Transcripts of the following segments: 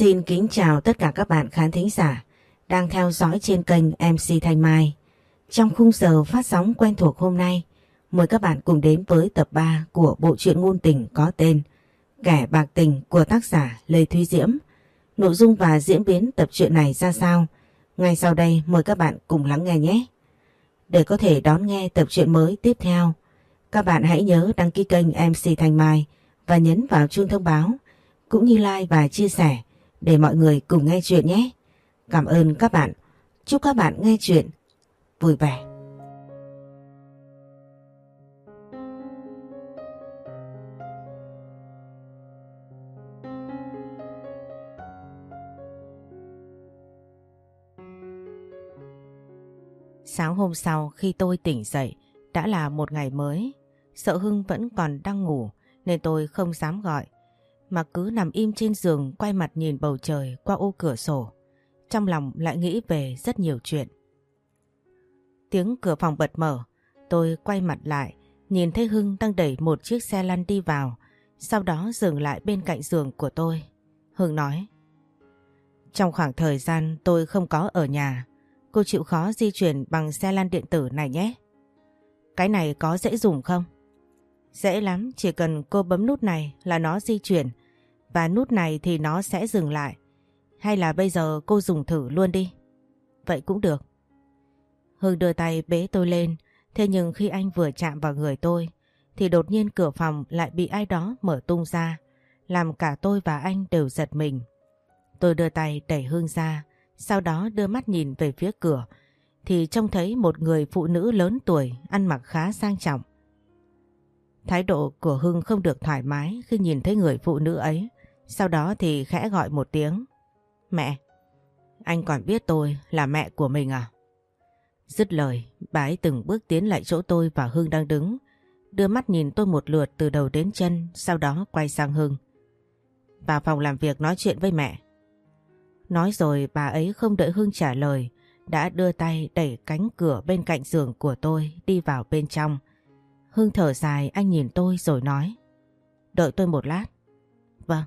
Xin kính chào tất cả các bạn khán thính giả đang theo dõi trên kênh MC Thanh Mai. Trong khung giờ phát sóng quen thuộc hôm nay, mời các bạn cùng đến với tập 3 của bộ truyện ngôn tình có tên Kẻ Bạc Tình của tác giả Lê Thúy Diễm. Nội dung và diễn biến tập truyện này ra sao? Ngay sau đây mời các bạn cùng lắng nghe nhé. Để có thể đón nghe tập truyện mới tiếp theo, các bạn hãy nhớ đăng ký kênh MC Thanh Mai và nhấn vào chuông thông báo, cũng như like và chia sẻ để mọi người cùng nghe chuyện nhé. Cảm ơn các bạn. Chúc các bạn nghe chuyện vui vẻ. Sáng hôm sau khi tôi tỉnh dậy đã là một ngày mới. Sợ Hưng vẫn còn đang ngủ nên tôi không dám gọi, mà cứ nằm im trên giường quay mặt nhìn bầu trời qua ô cửa sổ. Trong lòng lại nghĩ về rất nhiều chuyện. Tiếng cửa phòng bật mở, tôi quay mặt lại nhìn thấy Hưng đang đẩy một chiếc xe lăn đi vào, sau đó dừng lại bên cạnh giường của tôi. Hưng nói: "Trong khoảng thời gian tôi không có ở nhà, cô chịu khó di chuyển bằng xe lăn điện tử này nhé." "Cái này có dễ dùng không?" "Dễ lắm, chỉ cần cô bấm nút này là nó di chuyển, và nút này thì nó sẽ dừng lại. Hay là bây giờ cô dùng thử luôn đi." "Vậy cũng được." Hưng đưa tay bế tôi lên, thế nhưng khi anh vừa chạm vào người tôi thì đột nhiên cửa phòng lại bị ai đó mở tung ra, làm cả tôi và anh đều giật mình. Tôi đưa tay đẩy Hưng ra, sau đó đưa mắt nhìn về phía cửa thì trông thấy một người phụ nữ lớn tuổi ăn mặc khá sang trọng. Thái độ của Hưng không được thoải mái khi nhìn thấy người phụ nữ ấy, sau đó thì khẽ gọi một tiếng: "Mẹ." "Anh còn biết tôi là mẹ của mình à?" Dứt lời, bà ấy từng bước tiến lại chỗ tôi và Hưng đang đứng, đưa mắt nhìn tôi một lượt từ đầu đến chân, sau đó quay sang Hưng: "Vào phòng làm việc nói chuyện với mẹ." Nói rồi bà ấy không đợi Hưng trả lời, đã đưa tay đẩy cánh cửa bên cạnh giường của tôi đi vào bên trong. Hưng thở dài, anh nhìn tôi rồi nói: "Đợi tôi một lát." "Vâng."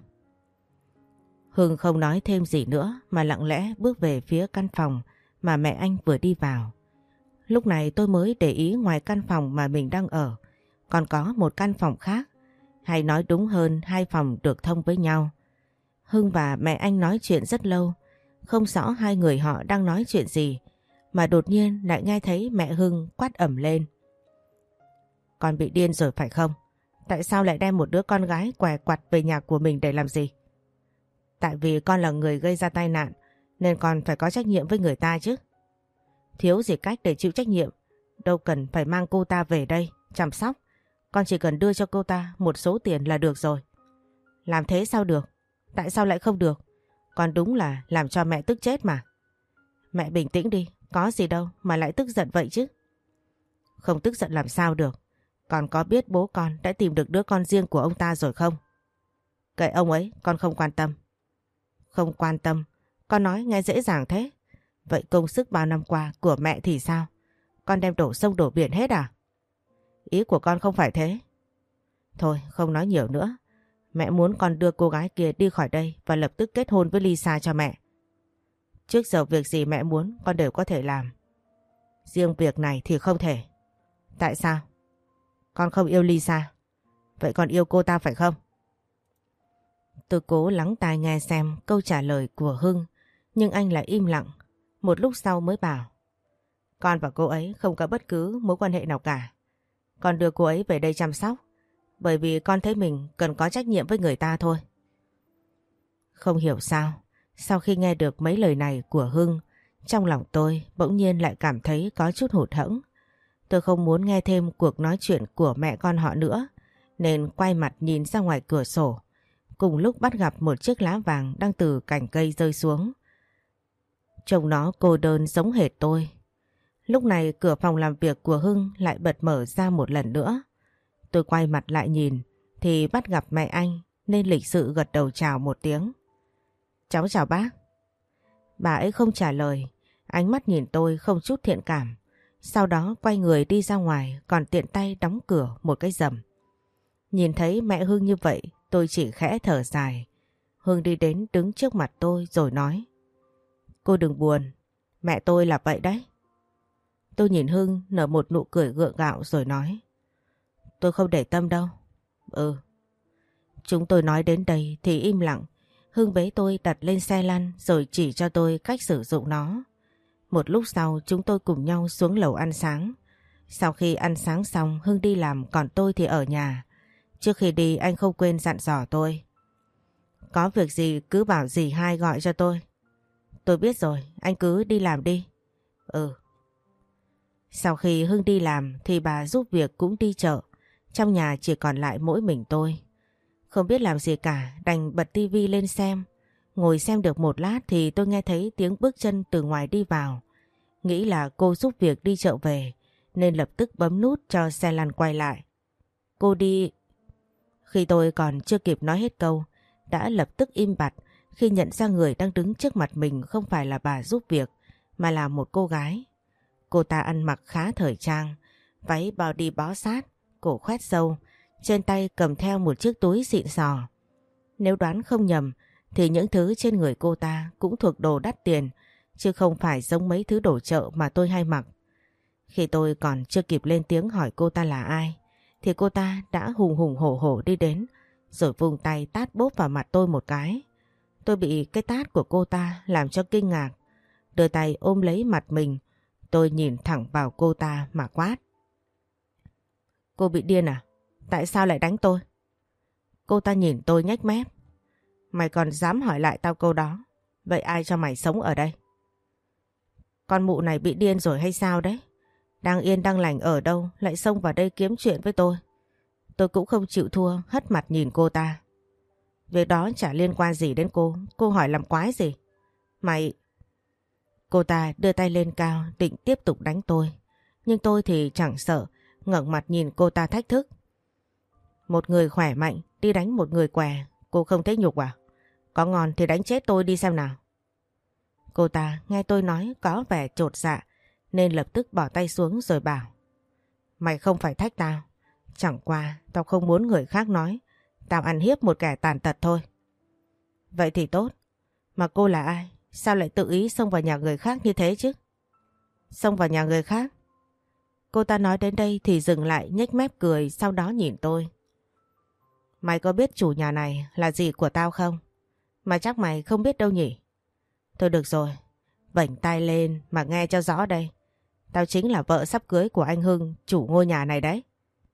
Hưng không nói thêm gì nữa mà lặng lẽ bước về phía căn phòng mà mẹ anh vừa đi vào. Lúc này tôi mới để ý ngoài căn phòng mà mình đang ở còn có một căn phòng khác, hay nói đúng hơn hai phòng được thông với nhau. Hưng và mẹ anh nói chuyện rất lâu, không rõ hai người họ đang nói chuyện gì, mà đột nhiên lại nghe thấy mẹ Hưng quát ầm lên: "Con bị điên rồi phải không? Tại sao lại đem một đứa con gái què quặt về nhà của mình để làm gì?" "Tại vì con là người gây ra tai nạn nên con phải có trách nhiệm với người ta chứ." "Thiếu gì cách để chịu trách nhiệm, đâu cần phải mang cô ta về đây chăm sóc. Con chỉ cần đưa cho cô ta một số tiền là được rồi." "Làm thế sao được? Tại sao lại không được? Con đúng là làm cho mẹ tức chết mà." "Mẹ bình tĩnh đi, có gì đâu mà lại tức giận vậy chứ." "Không tức giận làm sao được. Con có biết bố con đã tìm được đứa con riêng của ông ta rồi không?" "Kệ ông ấy, con không quan tâm." "Không quan tâm? Con nói nghe dễ dàng thế. Vậy công sức bao năm qua của mẹ thì sao? Con đem đổ sông đổ biển hết à?" "Ý của con không phải thế." "Thôi không nói nhiều nữa. Mẹ muốn con đưa cô gái kia đi khỏi đây và lập tức kết hôn với Lisa cho mẹ. Trước giờ việc gì mẹ muốn con đều có thể làm. Riêng việc này thì không thể." "Tại sao?" "Con không yêu Lisa." "Vậy con yêu cô ta phải không?" Tôi cố lắng tai nghe xem câu trả lời của Hưng, nhưng anh lại im lặng. Một lúc sau mới bảo: "Con và cô ấy không có bất cứ mối quan hệ nào cả. Con đưa cô ấy về đây chăm sóc bởi vì con thấy mình cần có trách nhiệm với người ta thôi." Không hiểu sao, sau khi nghe được mấy lời này của Hưng, trong lòng tôi bỗng nhiên lại cảm thấy có chút hụt hẫng. Tôi không muốn nghe thêm cuộc nói chuyện của mẹ con họ nữa, nên quay mặt nhìn ra ngoài cửa sổ. Cùng lúc bắt gặp một chiếc lá vàng đang từ cành cây rơi xuống. Trông nó cô đơn giống hệt tôi. Lúc này cửa phòng làm việc của Hưng lại bật mở ra một lần nữa. Tôi quay mặt lại nhìn thì bắt gặp mẹ anh, nên lịch sự gật đầu chào một tiếng: "Cháu chào bác." Bà ấy không trả lời, ánh mắt nhìn tôi không chút thiện cảm. Sau đó quay người đi ra ngoài, còn tiện tay đóng cửa một cái rầm. Nhìn thấy mẹ Hưng như vậy, tôi chỉ khẽ thở dài. Hưng đi đến đứng trước mặt tôi rồi nói. Cô đừng buồn, mẹ tôi là vậy đấy. Tôi nhìn Hưng nở một nụ cười gượng gạo rồi nói. Tôi không để tâm đâu. Ừ. Chúng tôi nói đến đây thì im lặng. Hưng bế tôi đặt lên xe lăn rồi chỉ cho tôi cách sử dụng nó. Một lúc sau chúng tôi cùng nhau xuống lầu ăn sáng. Sau khi ăn sáng xong Hưng đi làm còn tôi thì ở nhà. Trước khi đi anh không quên dặn dò tôi. Có việc gì cứ bảo dì hai gọi cho tôi. Tôi biết rồi, anh cứ đi làm đi. Ừ. Sau khi Hưng đi làm thì bà giúp việc cũng đi chợ. Trong nhà chỉ còn lại mỗi mình tôi. Không biết làm gì cả, đành bật tivi lên xem. Ngồi xem được một lát thì tôi nghe thấy tiếng bước chân từ ngoài đi vào. Nghĩ là cô giúp việc đi chợ về, nên lập tức bấm nút cho xe lăn quay lại. Cô đi... Khi tôi còn chưa kịp nói hết câu, đã lập tức im bặt khi nhận ra người đang đứng trước mặt mình không phải là bà giúp việc, mà là một cô gái. Cô ta ăn mặc khá thời trang, váy body bó sát, cổ khoét sâu, trên tay cầm theo một chiếc túi xịn sò. Nếu đoán không nhầm thì những thứ trên người cô ta cũng thuộc đồ đắt tiền, chứ không phải giống mấy thứ đồ chợ mà tôi hay mặc. Khi tôi còn chưa kịp lên tiếng hỏi cô ta là ai, thì cô ta đã hùng hùng hổ hổ đi đến, rồi vung tay tát bốp vào mặt tôi một cái. Tôi bị cái tát của cô ta làm cho kinh ngạc, đưa tay ôm lấy mặt mình. Tôi nhìn thẳng vào cô ta mà quát. Cô bị điên à? Tại sao lại đánh tôi? Cô ta nhìn tôi nhếch mép. Mày còn dám hỏi lại tao câu đó? Vậy ai cho mày sống ở đây? Con mụ này bị điên rồi hay sao đấy? Đang yên đang lành ở đâu lại xông vào đây kiếm chuyện với tôi? Tôi cũng không chịu thua, hất mặt nhìn cô ta. Việc đó chả liên quan gì đến cô hỏi làm quái gì? Mày... Cô ta đưa tay lên cao định tiếp tục đánh tôi. Nhưng tôi thì chẳng sợ, ngẩng mặt nhìn cô ta thách thức. Một người khỏe mạnh đi đánh một người què, cô không thấy nhục à? Có ngon thì đánh chết tôi đi xem nào. Cô ta nghe tôi nói có vẻ chột dạ nên lập tức bỏ tay xuống rồi bảo. Mày không phải thách tao. Chẳng qua tao không muốn người khác nói tao ăn hiếp một kẻ tàn tật thôi. Vậy thì tốt. Mà cô là ai? Sao lại tự ý xông vào nhà người khác như thế chứ? Xông vào nhà người khác? Cô ta nói đến đây thì dừng lại nhếch mép cười, sau đó nhìn tôi. Mày có biết chủ nhà này là gì của tao không? Mà chắc mày không biết đâu nhỉ? Thôi được rồi, vểnh tai lên mà nghe cho rõ đây. Tao chính là vợ sắp cưới của anh Hưng, chủ ngôi nhà này đấy.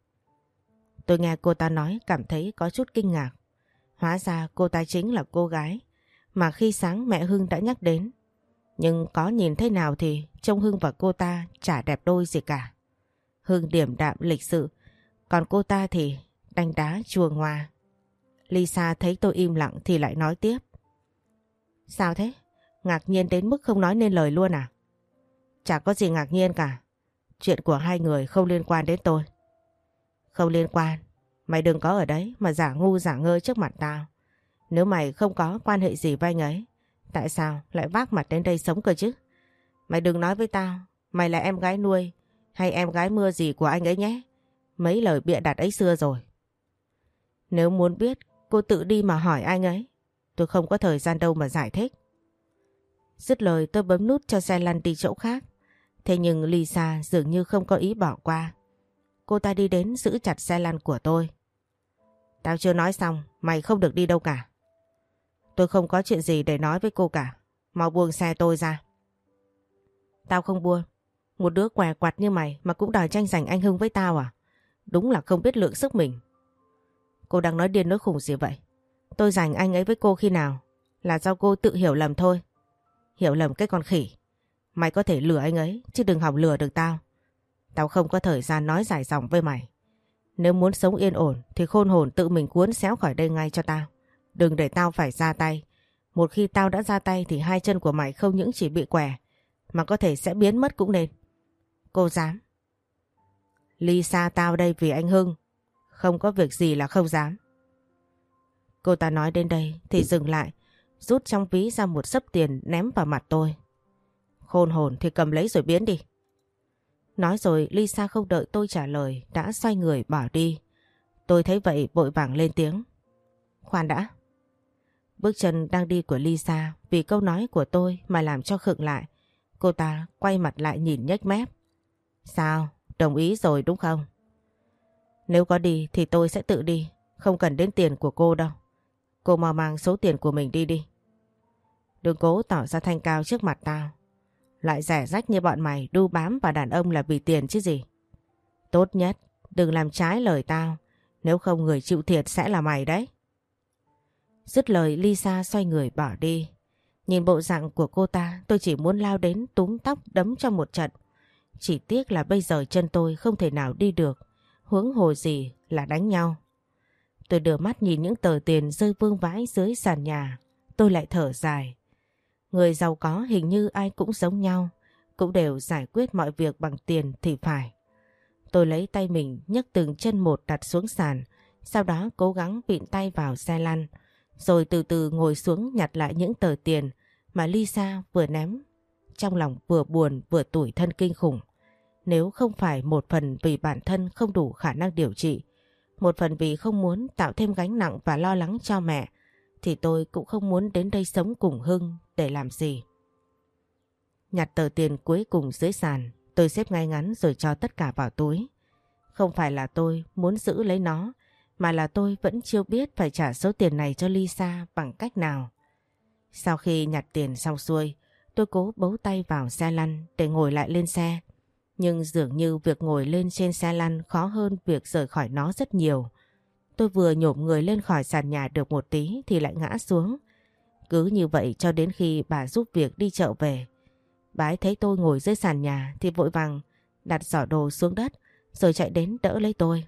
Tôi nghe cô ta nói cảm thấy có chút kinh ngạc. Hóa ra cô ta chính là cô gái mà khi sáng mẹ Hưng đã nhắc đến. Nhưng có nhìn thế nào thì trông Hưng và cô ta chả đẹp đôi gì cả. Hưng điềm đạm lịch sự, còn cô ta thì đanh đá chua ngoa. Lisa thấy tôi im lặng thì lại nói tiếp. Sao thế? Ngạc nhiên đến mức không nói nên lời luôn à? Chả có gì ngạc nhiên cả. Chuyện của hai người không liên quan đến tôi. Không liên quan? Mày đừng có ở đấy mà giả ngu giả ngơ trước mặt tao. Nếu mày không có quan hệ gì với anh ấy, tại sao lại vác mặt đến đây sống cơ chứ? Mày đừng nói với tao mày là em gái nuôi hay em gái mưa gì của anh ấy nhé. Mấy lời bịa đặt ấy xưa rồi. Nếu muốn biết, cô tự đi mà hỏi anh ấy. Tôi không có thời gian đâu mà giải thích. Dứt lời tôi bấm nút cho xe lăn đi chỗ khác. Thế nhưng Lisa dường như không có ý bỏ qua. Cô ta đi đến giữ chặt xe lăn của tôi. Tao chưa nói xong, mày không được đi đâu cả. Tôi không có chuyện gì để nói với cô cả. Mau buông xe tôi ra. Tao không buông. Một đứa què quặt như mày mà cũng đòi tranh giành anh Hưng với tao à? Đúng là không biết lượng sức mình. Cô đang nói điên nói khùng gì vậy? Tôi giành anh ấy với cô khi nào? Là do cô tự hiểu lầm thôi. Hiểu lầm cái con khỉ. Mày có thể lừa anh ấy chứ đừng hòng lừa được tao. Tao không có thời gian nói dài dòng với mày. Nếu muốn sống yên ổn thì khôn hồn tự mình cuốn xéo khỏi đây ngay cho tao. Đừng để tao phải ra tay. Một khi tao đã ra tay thì hai chân của mày không những chỉ bị què mà có thể sẽ biến mất cũng nên. Cô dám? Lisa, tao đây vì anh Hưng. Không có việc gì là không dám. Cô ta nói đến đây thì dừng lại, rút trong ví ra một xấp tiền ném vào mặt tôi. Khôn hồn thì cầm lấy rồi biến đi. Nói rồi Lisa không đợi tôi trả lời đã xoay người bỏ đi. Tôi thấy vậy vội vàng lên tiếng. Khoan đã. Bước chân đang đi của Lisa vì câu nói của tôi mà làm cho khựng lại. Cô ta quay mặt lại nhìn nhếch mép. Sao? Đồng ý rồi đúng không? Nếu có đi thì tôi sẽ tự đi. Không cần đến tiền của cô đâu. Cô mau mang số tiền của mình đi đi. Đừng cố tỏ ra thanh cao trước mặt tao. Loại rẻ rách như bọn mày đu bám vào đàn ông là vì tiền chứ gì. Tốt nhất đừng làm trái lời tao. Nếu không người chịu thiệt sẽ là mày đấy. Dứt lời Lisa xoay người bỏ đi. Nhìn bộ dạng của cô ta tôi chỉ muốn lao đến túm tóc đấm cho một trận. Chỉ tiếc là bây giờ chân tôi không thể nào đi được. Huống hồ gì là đánh nhau. Tôi đưa mắt nhìn những tờ tiền rơi vương vãi dưới sàn nhà. Tôi lại thở dài. Người giàu có hình như ai cũng giống nhau. Cũng đều giải quyết mọi việc bằng tiền thì phải. Tôi lấy tay mình nhấc từng chân một đặt xuống sàn. Sau đó cố gắng vịn tay vào xe lăn. Rồi từ từ ngồi xuống nhặt lại những tờ tiền mà Lisa vừa ném. Trong lòng vừa buồn vừa tủi thân kinh khủng. Nếu không phải một phần vì bản thân không đủ khả năng điều trị, một phần vì không muốn tạo thêm gánh nặng và lo lắng cho mẹ, thì tôi cũng không muốn đến đây sống cùng Hưng để làm gì. Nhặt tờ tiền cuối cùng dưới sàn, tôi xếp ngay ngắn rồi cho tất cả vào túi. Không phải là tôi muốn giữ lấy nó, mà là tôi vẫn chưa biết phải trả số tiền này cho Lisa bằng cách nào. Sau khi nhặt tiền xong xuôi, tôi cố bấu tay vào xe lăn để ngồi lại lên xe. Nhưng dường như việc ngồi lên trên xe lăn khó hơn việc rời khỏi nó rất nhiều. Tôi vừa nhổm người lên khỏi sàn nhà được một tí thì lại ngã xuống. Cứ như vậy cho đến khi bà giúp việc đi chợ về. Bà ấy thấy tôi ngồi dưới sàn nhà thì vội vàng đặt giỏ đồ xuống đất rồi chạy đến đỡ lấy tôi.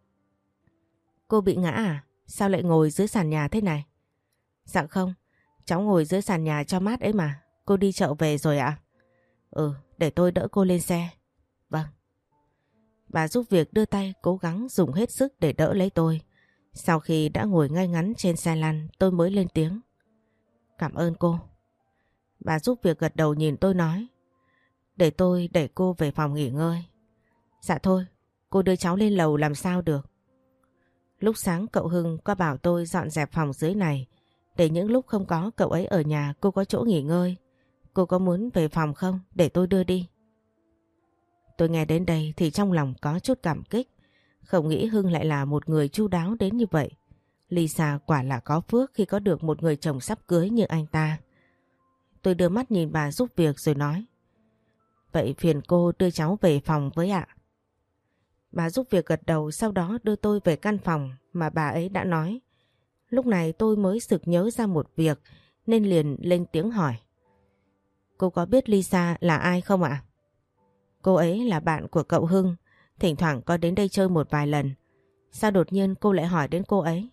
Cô bị ngã à? Sao lại ngồi dưới sàn nhà thế này? Dạ không, cháu ngồi dưới sàn nhà cho mát ấy mà. Cô đi chợ về rồi ạ? Ừ, để tôi đỡ cô lên xe. Vâng. Bà giúp việc đưa tay cố gắng dùng hết sức để đỡ lấy tôi. Sau khi đã ngồi ngay ngắn trên xe lăn tôi mới lên tiếng. Cảm ơn cô. Bà giúp việc gật đầu nhìn tôi nói. Để tôi đẩy cô về phòng nghỉ ngơi. Dạ thôi, cô đưa cháu lên lầu làm sao được. Lúc sáng cậu Hưng có bảo tôi dọn dẹp phòng dưới này. Để những lúc không có cậu ấy ở nhà cô có chỗ nghỉ ngơi. Cô có muốn về phòng không? Để tôi đưa đi. Tôi nghe đến đây thì trong lòng có chút cảm kích. Không nghĩ Hưng lại là một người chu đáo đến như vậy. Lisa quả là có phước khi có được một người chồng sắp cưới như anh ta. Tôi đưa mắt nhìn bà giúp việc rồi nói. Vậy phiền cô đưa cháu về phòng với ạ. Bà giúp việc gật đầu sau đó đưa tôi về căn phòng mà bà ấy đã nói. Lúc này tôi mới sực nhớ ra một việc nên liền lên tiếng hỏi. Cô có biết Lisa là ai không ạ? Cô ấy là bạn của cậu Hưng, thỉnh thoảng có đến đây chơi một vài lần. Sao đột nhiên cô lại hỏi đến cô ấy?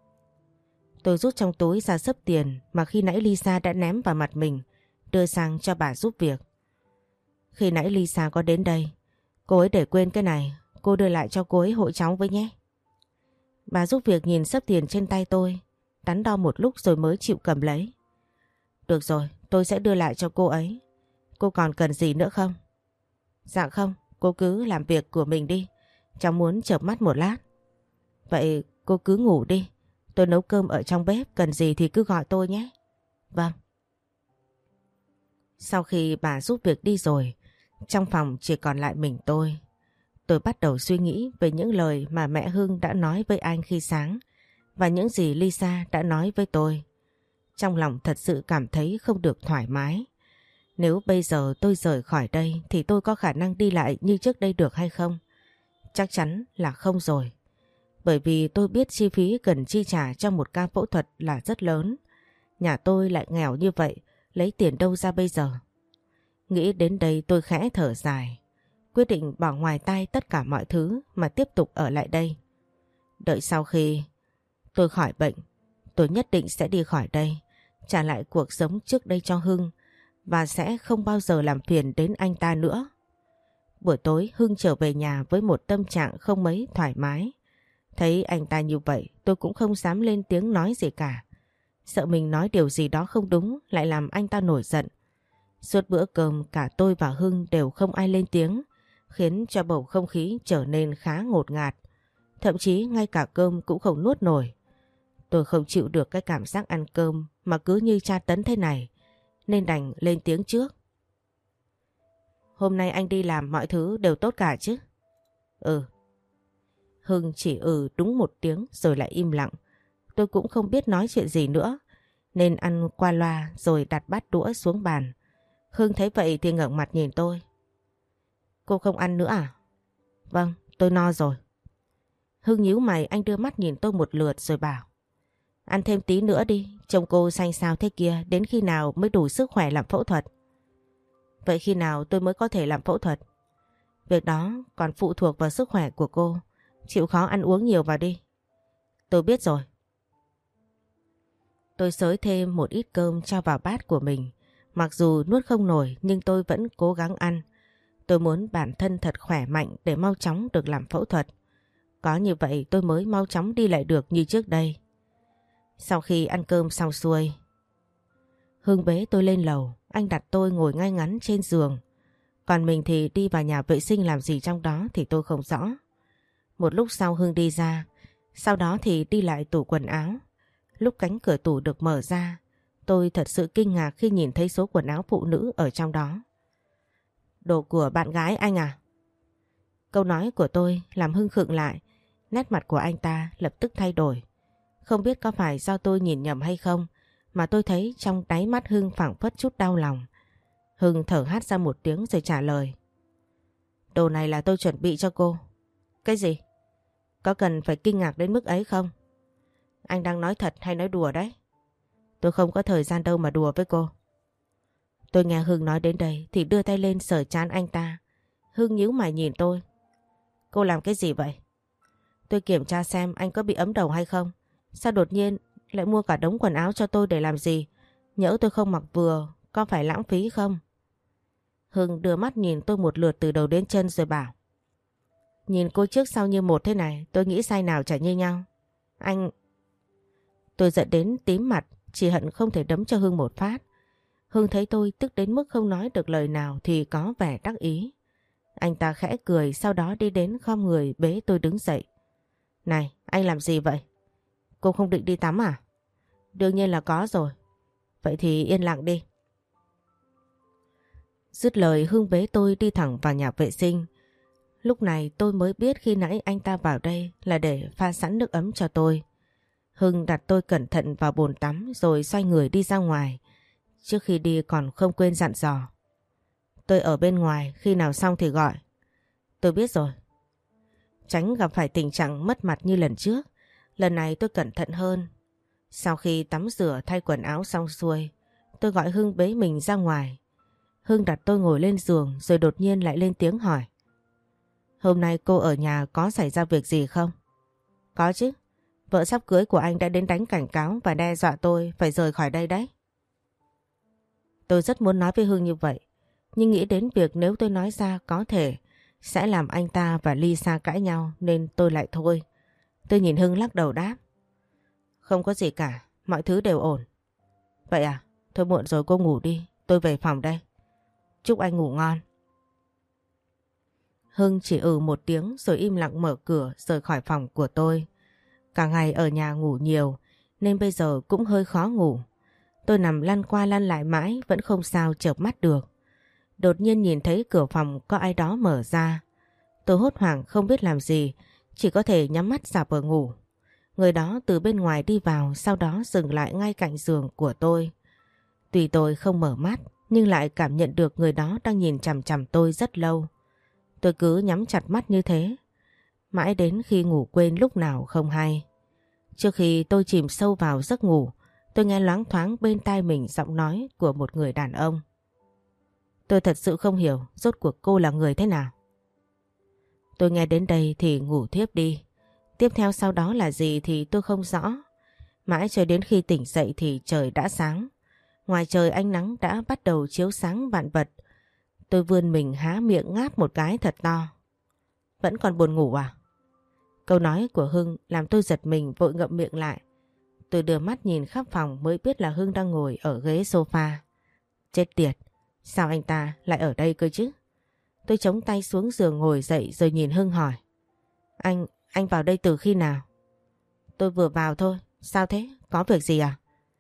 Tôi rút trong túi ra xấp tiền mà khi nãy Lisa đã ném vào mặt mình, đưa sang cho bà giúp việc. Khi nãy Lisa có đến đây, cô ấy để quên cái này, cô đưa lại cho cô ấy hộ cháu với nhé. Bà giúp việc nhìn xấp tiền trên tay tôi, đắn đo một lúc rồi mới chịu cầm lấy. Được rồi, tôi sẽ đưa lại cho cô ấy. Cô còn cần gì nữa không? Dạ không, cô cứ làm việc của mình đi. Cháu muốn chợp mắt một lát. Vậy cô cứ ngủ đi. Tôi nấu cơm ở trong bếp, cần gì thì cứ gọi tôi nhé. Vâng. Sau khi bà giúp việc đi rồi, trong phòng chỉ còn lại mình tôi. Tôi bắt đầu suy nghĩ về những lời mà mẹ Hưng đã nói với anh khi sáng và những gì Lisa đã nói với tôi. Trong lòng thật sự cảm thấy không được thoải mái. Nếu bây giờ tôi rời khỏi đây thì tôi có khả năng đi lại như trước đây được hay không? Chắc chắn là không rồi. Bởi vì tôi biết chi phí cần chi trả cho một ca phẫu thuật là rất lớn. Nhà tôi lại nghèo như vậy, lấy tiền đâu ra bây giờ? Nghĩ đến đây tôi khẽ thở dài. Quyết định bỏ ngoài tai tất cả mọi thứ mà tiếp tục ở lại đây. Đợi sau khi tôi khỏi bệnh, tôi nhất định sẽ đi khỏi đây, trả lại cuộc sống trước đây cho Hưng và sẽ không bao giờ làm phiền đến anh ta nữa. Buổi tối Hưng trở về nhà với một tâm trạng không mấy thoải mái. Thấy anh ta như vậy tôi cũng không dám lên tiếng nói gì cả. Sợ mình nói điều gì đó không đúng lại làm anh ta nổi giận. Suốt bữa cơm cả tôi và Hưng đều không ai lên tiếng, khiến cho bầu không khí trở nên khá ngột ngạt. Thậm chí ngay cả cơm cũng không nuốt nổi. Tôi không chịu được cái cảm giác ăn cơm mà cứ như tra tấn thế này, nên đành lên tiếng trước. Hôm nay anh đi làm mọi thứ đều tốt cả chứ? Ừ. Hưng chỉ đúng một tiếng rồi lại im lặng. Tôi cũng không biết nói chuyện gì nữa, nên ăn qua loa rồi đặt bát đũa xuống bàn. Hưng thấy vậy thì ngẩng mặt nhìn tôi. Cô không ăn nữa à? Vâng, tôi no rồi. Hưng nhíu mày, anh đưa mắt nhìn tôi một lượt rồi bảo. Ăn thêm tí nữa đi, trông cô xanh xao thế kia, đến khi nào mới đủ sức khỏe làm phẫu thuật? Vậy khi nào tôi mới có thể làm phẫu thuật? Việc đó còn phụ thuộc vào sức khỏe của cô. Chịu khó ăn uống nhiều vào đi. Tôi biết rồi. Tôi xới thêm một ít cơm cho vào bát của mình. Mặc dù nuốt không nổi nhưng tôi vẫn cố gắng ăn. Tôi muốn bản thân thật khỏe mạnh để mau chóng được làm phẫu thuật. Có như vậy tôi mới mau chóng đi lại được như trước đây. Sau khi ăn cơm xong xuôi, Hưng bế tôi lên lầu. Anh đặt tôi ngồi ngay ngắn trên giường. Còn mình thì đi vào nhà vệ sinh làm gì trong đó thì tôi không rõ. Một lúc sau Hưng đi ra. Sau đó thì đi lại tủ quần áo. Lúc cánh cửa tủ được mở ra, tôi thật sự kinh ngạc khi nhìn thấy số quần áo phụ nữ ở trong đó. Đồ của bạn gái anh à? Câu nói của tôi làm Hưng khựng lại. Nét mặt của anh ta lập tức thay đổi. Không biết có phải do tôi nhìn nhầm hay không, mà tôi thấy trong đáy mắt Hưng phảng phất chút đau lòng. Hưng thở hắt ra một tiếng rồi trả lời. Đồ này là tôi chuẩn bị cho cô. Cái gì? Có cần phải kinh ngạc đến mức ấy không? Anh đang nói thật hay nói đùa đấy? Tôi không có thời gian đâu mà đùa với cô. Tôi nghe Hưng nói đến đây thì đưa tay lên sờ trán anh ta. Hưng nhíu mày nhìn tôi. Cô làm cái gì vậy? Tôi kiểm tra xem anh có bị ấm đầu hay không. Sao đột nhiên lại mua cả đống quần áo cho tôi để làm gì? Nhỡ tôi không mặc vừa, có phải lãng phí không? Hưng đưa mắt nhìn tôi một lượt từ đầu đến chân rồi bảo. Nhìn cô trước sau như một thế này, tôi nghĩ sai nào chả như nhau. Anh... Tôi giận đến tím mặt, chỉ hận không thể đấm cho Hưng một phát. Hưng thấy tôi tức đến mức không nói được lời nào thì có vẻ đắc ý. Anh ta khẽ cười, sau đó đi đến khom người bế tôi đứng dậy. Này, anh làm gì vậy? Cô không định đi tắm à? Đương nhiên là có rồi. Vậy thì yên lặng đi. Dứt lời Hưng bế tôi đi thẳng vào nhà vệ sinh. Lúc này tôi mới biết khi nãy anh ta vào đây là để pha sẵn nước ấm cho tôi. Hưng đặt tôi cẩn thận vào bồn tắm rồi xoay người đi ra ngoài. Trước khi đi còn không quên dặn dò. Tôi ở bên ngoài, khi nào xong thì gọi. Tôi biết rồi. Tránh gặp phải tình trạng mất mặt như lần trước. Lần này tôi cẩn thận hơn. Sau khi tắm rửa thay quần áo xong xuôi, tôi gọi Hưng bế mình ra ngoài. Hưng đặt tôi ngồi lên giường rồi đột nhiên lại lên tiếng hỏi. Hôm nay cô ở nhà có xảy ra việc gì không? Có chứ. Vợ sắp cưới của anh đã đến đánh cảnh cáo và đe dọa tôi phải rời khỏi đây đấy. Tôi rất muốn nói với Hưng như vậy, nhưng nghĩ đến việc nếu tôi nói ra có thể sẽ làm anh ta và Lisa cãi nhau nên tôi lại thôi. Tôi nhìn Hưng lắc đầu đáp. Không có gì cả, mọi thứ đều ổn. Vậy à, thôi muộn rồi cô ngủ đi, tôi về phòng đây. Chúc anh ngủ ngon. Hưng chỉ một tiếng rồi im lặng mở cửa rời khỏi phòng của tôi. Cả ngày ở nhà ngủ nhiều nên bây giờ cũng hơi khó ngủ. Tôi nằm lăn qua lăn lại mãi vẫn không sao chợp mắt được. Đột nhiên nhìn thấy cửa phòng có ai đó mở ra. Tôi hốt hoảng không biết làm gì, chỉ có thể nhắm mắt rạp vào ngủ. Người đó từ bên ngoài đi vào, sau đó dừng lại ngay cạnh giường của tôi. Tuy tôi không mở mắt nhưng lại cảm nhận được người đó đang nhìn chằm chằm tôi rất lâu. Tôi cứ nhắm chặt mắt như thế, mãi đến khi ngủ quên lúc nào không hay. Trước khi tôi chìm sâu vào giấc ngủ, tôi nghe loáng thoáng bên tai mình giọng nói của một người đàn ông. Tôi thật sự không hiểu rốt cuộc cô là người thế nào. Tôi nghe đến đây thì ngủ thiếp đi. Tiếp theo sau đó là gì thì tôi không rõ. Mãi cho đến khi tỉnh dậy thì trời đã sáng. Ngoài trời ánh nắng đã bắt đầu chiếu sáng vạn vật. Tôi vươn mình há miệng ngáp một cái thật to. Vẫn còn buồn ngủ à? Câu nói của Hưng làm tôi giật mình vội ngậm miệng lại. Tôi đưa mắt nhìn khắp phòng mới biết là Hưng đang ngồi ở ghế sofa. Chết tiệt, sao anh ta lại ở đây cơ chứ? Tôi chống tay xuống giường ngồi dậy rồi nhìn Hưng hỏi. Anh vào đây từ khi nào? Tôi vừa vào thôi, sao thế? Có việc gì à?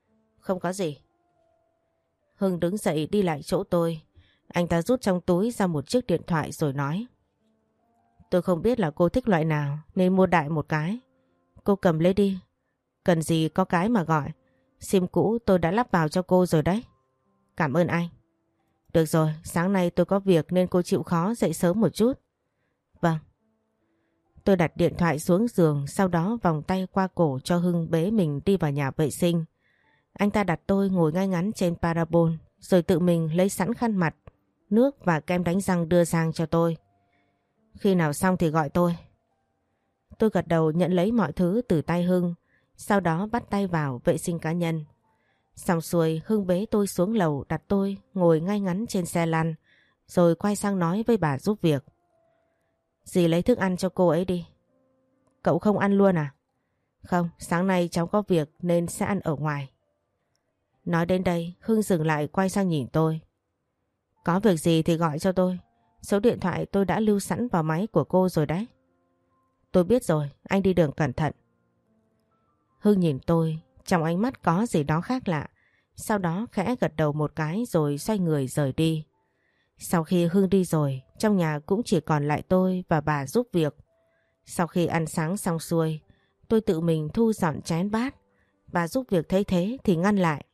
Không có gì. Hưng đứng dậy đi lại chỗ tôi. Anh ta rút trong túi ra một chiếc điện thoại rồi nói. Tôi không biết là cô thích loại nào nên mua đại một cái. Cô cầm lấy đi. Cần gì có cái mà gọi. SIM cũ tôi đã lắp vào cho cô rồi đấy. Cảm ơn anh. Được rồi, sáng nay tôi có việc nên cô chịu khó dậy sớm một chút. Vâng. Tôi đặt điện thoại xuống giường, sau đó vòng tay qua cổ cho Hưng bế mình đi vào nhà vệ sinh. Anh ta đặt tôi ngồi ngay ngắn trên parabol, rồi tự mình lấy sẵn khăn mặt, nước và kem đánh răng đưa sang cho tôi. Khi nào xong thì gọi tôi. Tôi gật đầu nhận lấy mọi thứ từ tay Hưng, sau đó bắt tay vào vệ sinh cá nhân. Xong xuôi, Hưng bế tôi xuống lầu đặt tôi ngồi ngay ngắn trên xe lăn, rồi quay sang nói với bà giúp việc. Dì lấy thức ăn cho cô ấy đi. Cậu không ăn luôn à? Không, sáng nay cháu có việc nên sẽ ăn ở ngoài. Nói đến đây, Hưng dừng lại quay sang nhìn tôi. Có việc gì thì gọi cho tôi. Số điện thoại tôi đã lưu sẵn vào máy của cô rồi đấy. Tôi biết rồi, anh đi đường cẩn thận. Hưng nhìn tôi, trong ánh mắt có gì đó khác lạ. Sau đó khẽ gật đầu một cái rồi xoay người rời đi. Sau khi Hưng đi rồi, trong nhà cũng chỉ còn lại tôi và bà giúp việc. Sau khi ăn sáng xong xuôi, tôi tự mình thu dọn chén bát. Bà giúp việc thấy thế thì ngăn lại.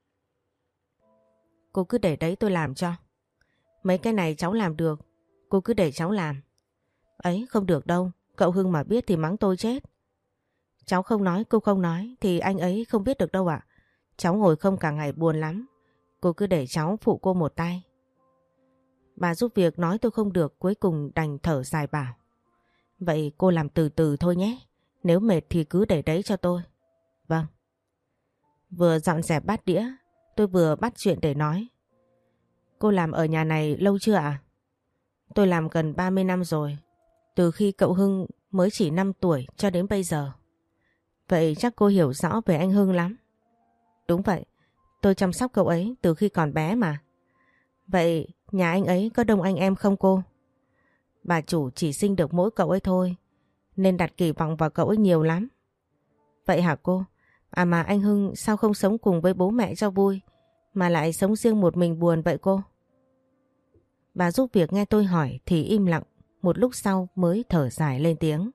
Cô cứ để đấy tôi làm cho. Mấy cái này cháu làm được, cô cứ để cháu làm. Ấy không được đâu, cậu Hưng mà biết thì mắng tôi chết. Cháu không nói, cô không nói thì anh ấy không biết được đâu ạ. Cháu ngồi không cả ngày buồn lắm. Cô cứ để cháu phụ cô một tay. Bà giúp việc nói tôi không được, cuối cùng đành thở dài bảo. Vậy cô làm từ từ thôi nhé. Nếu mệt thì cứ để đấy cho tôi. Vâng. Vừa dọn dẹp bát đĩa, tôi vừa bắt chuyện để nói. Cô làm ở nhà này lâu chưa ạ? Tôi làm gần 30 năm rồi. Từ khi cậu Hưng mới chỉ 5 tuổi cho đến bây giờ. Vậy chắc cô hiểu rõ về anh Hưng lắm. Đúng vậy, tôi chăm sóc cậu ấy từ khi còn bé mà. Vậy nhà anh ấy có đông anh em không cô? Bà chủ chỉ sinh được mỗi cậu ấy thôi, nên đặt kỳ vọng vào cậu ấy nhiều lắm. Vậy hả cô? À mà anh Hưng sao không sống cùng với bố mẹ cho vui, mà lại sống riêng một mình buồn vậy cô? Bà giúp việc nghe tôi hỏi thì im lặng, một lúc sau mới thở dài lên tiếng.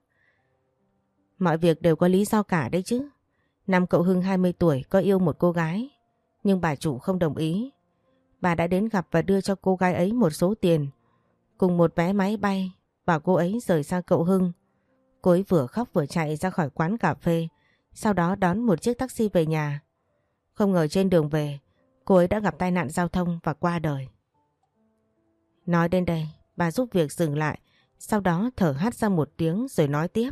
Mọi việc đều có lý do cả đấy chứ. Năm cậu Hưng 20 tuổi có yêu một cô gái, nhưng bà chủ không đồng ý. Bà đã đến gặp và đưa cho cô gái ấy một số tiền, cùng một vé máy bay, và cô ấy rời xa cậu Hưng. Cô ấy vừa khóc vừa chạy ra khỏi quán cà phê, sau đó đón một chiếc taxi về nhà. Không ngờ trên đường về, cô ấy đã gặp tai nạn giao thông và qua đời. Nói đến đây, bà giúp việc dừng lại, sau đó thở hắt ra một tiếng rồi nói tiếp.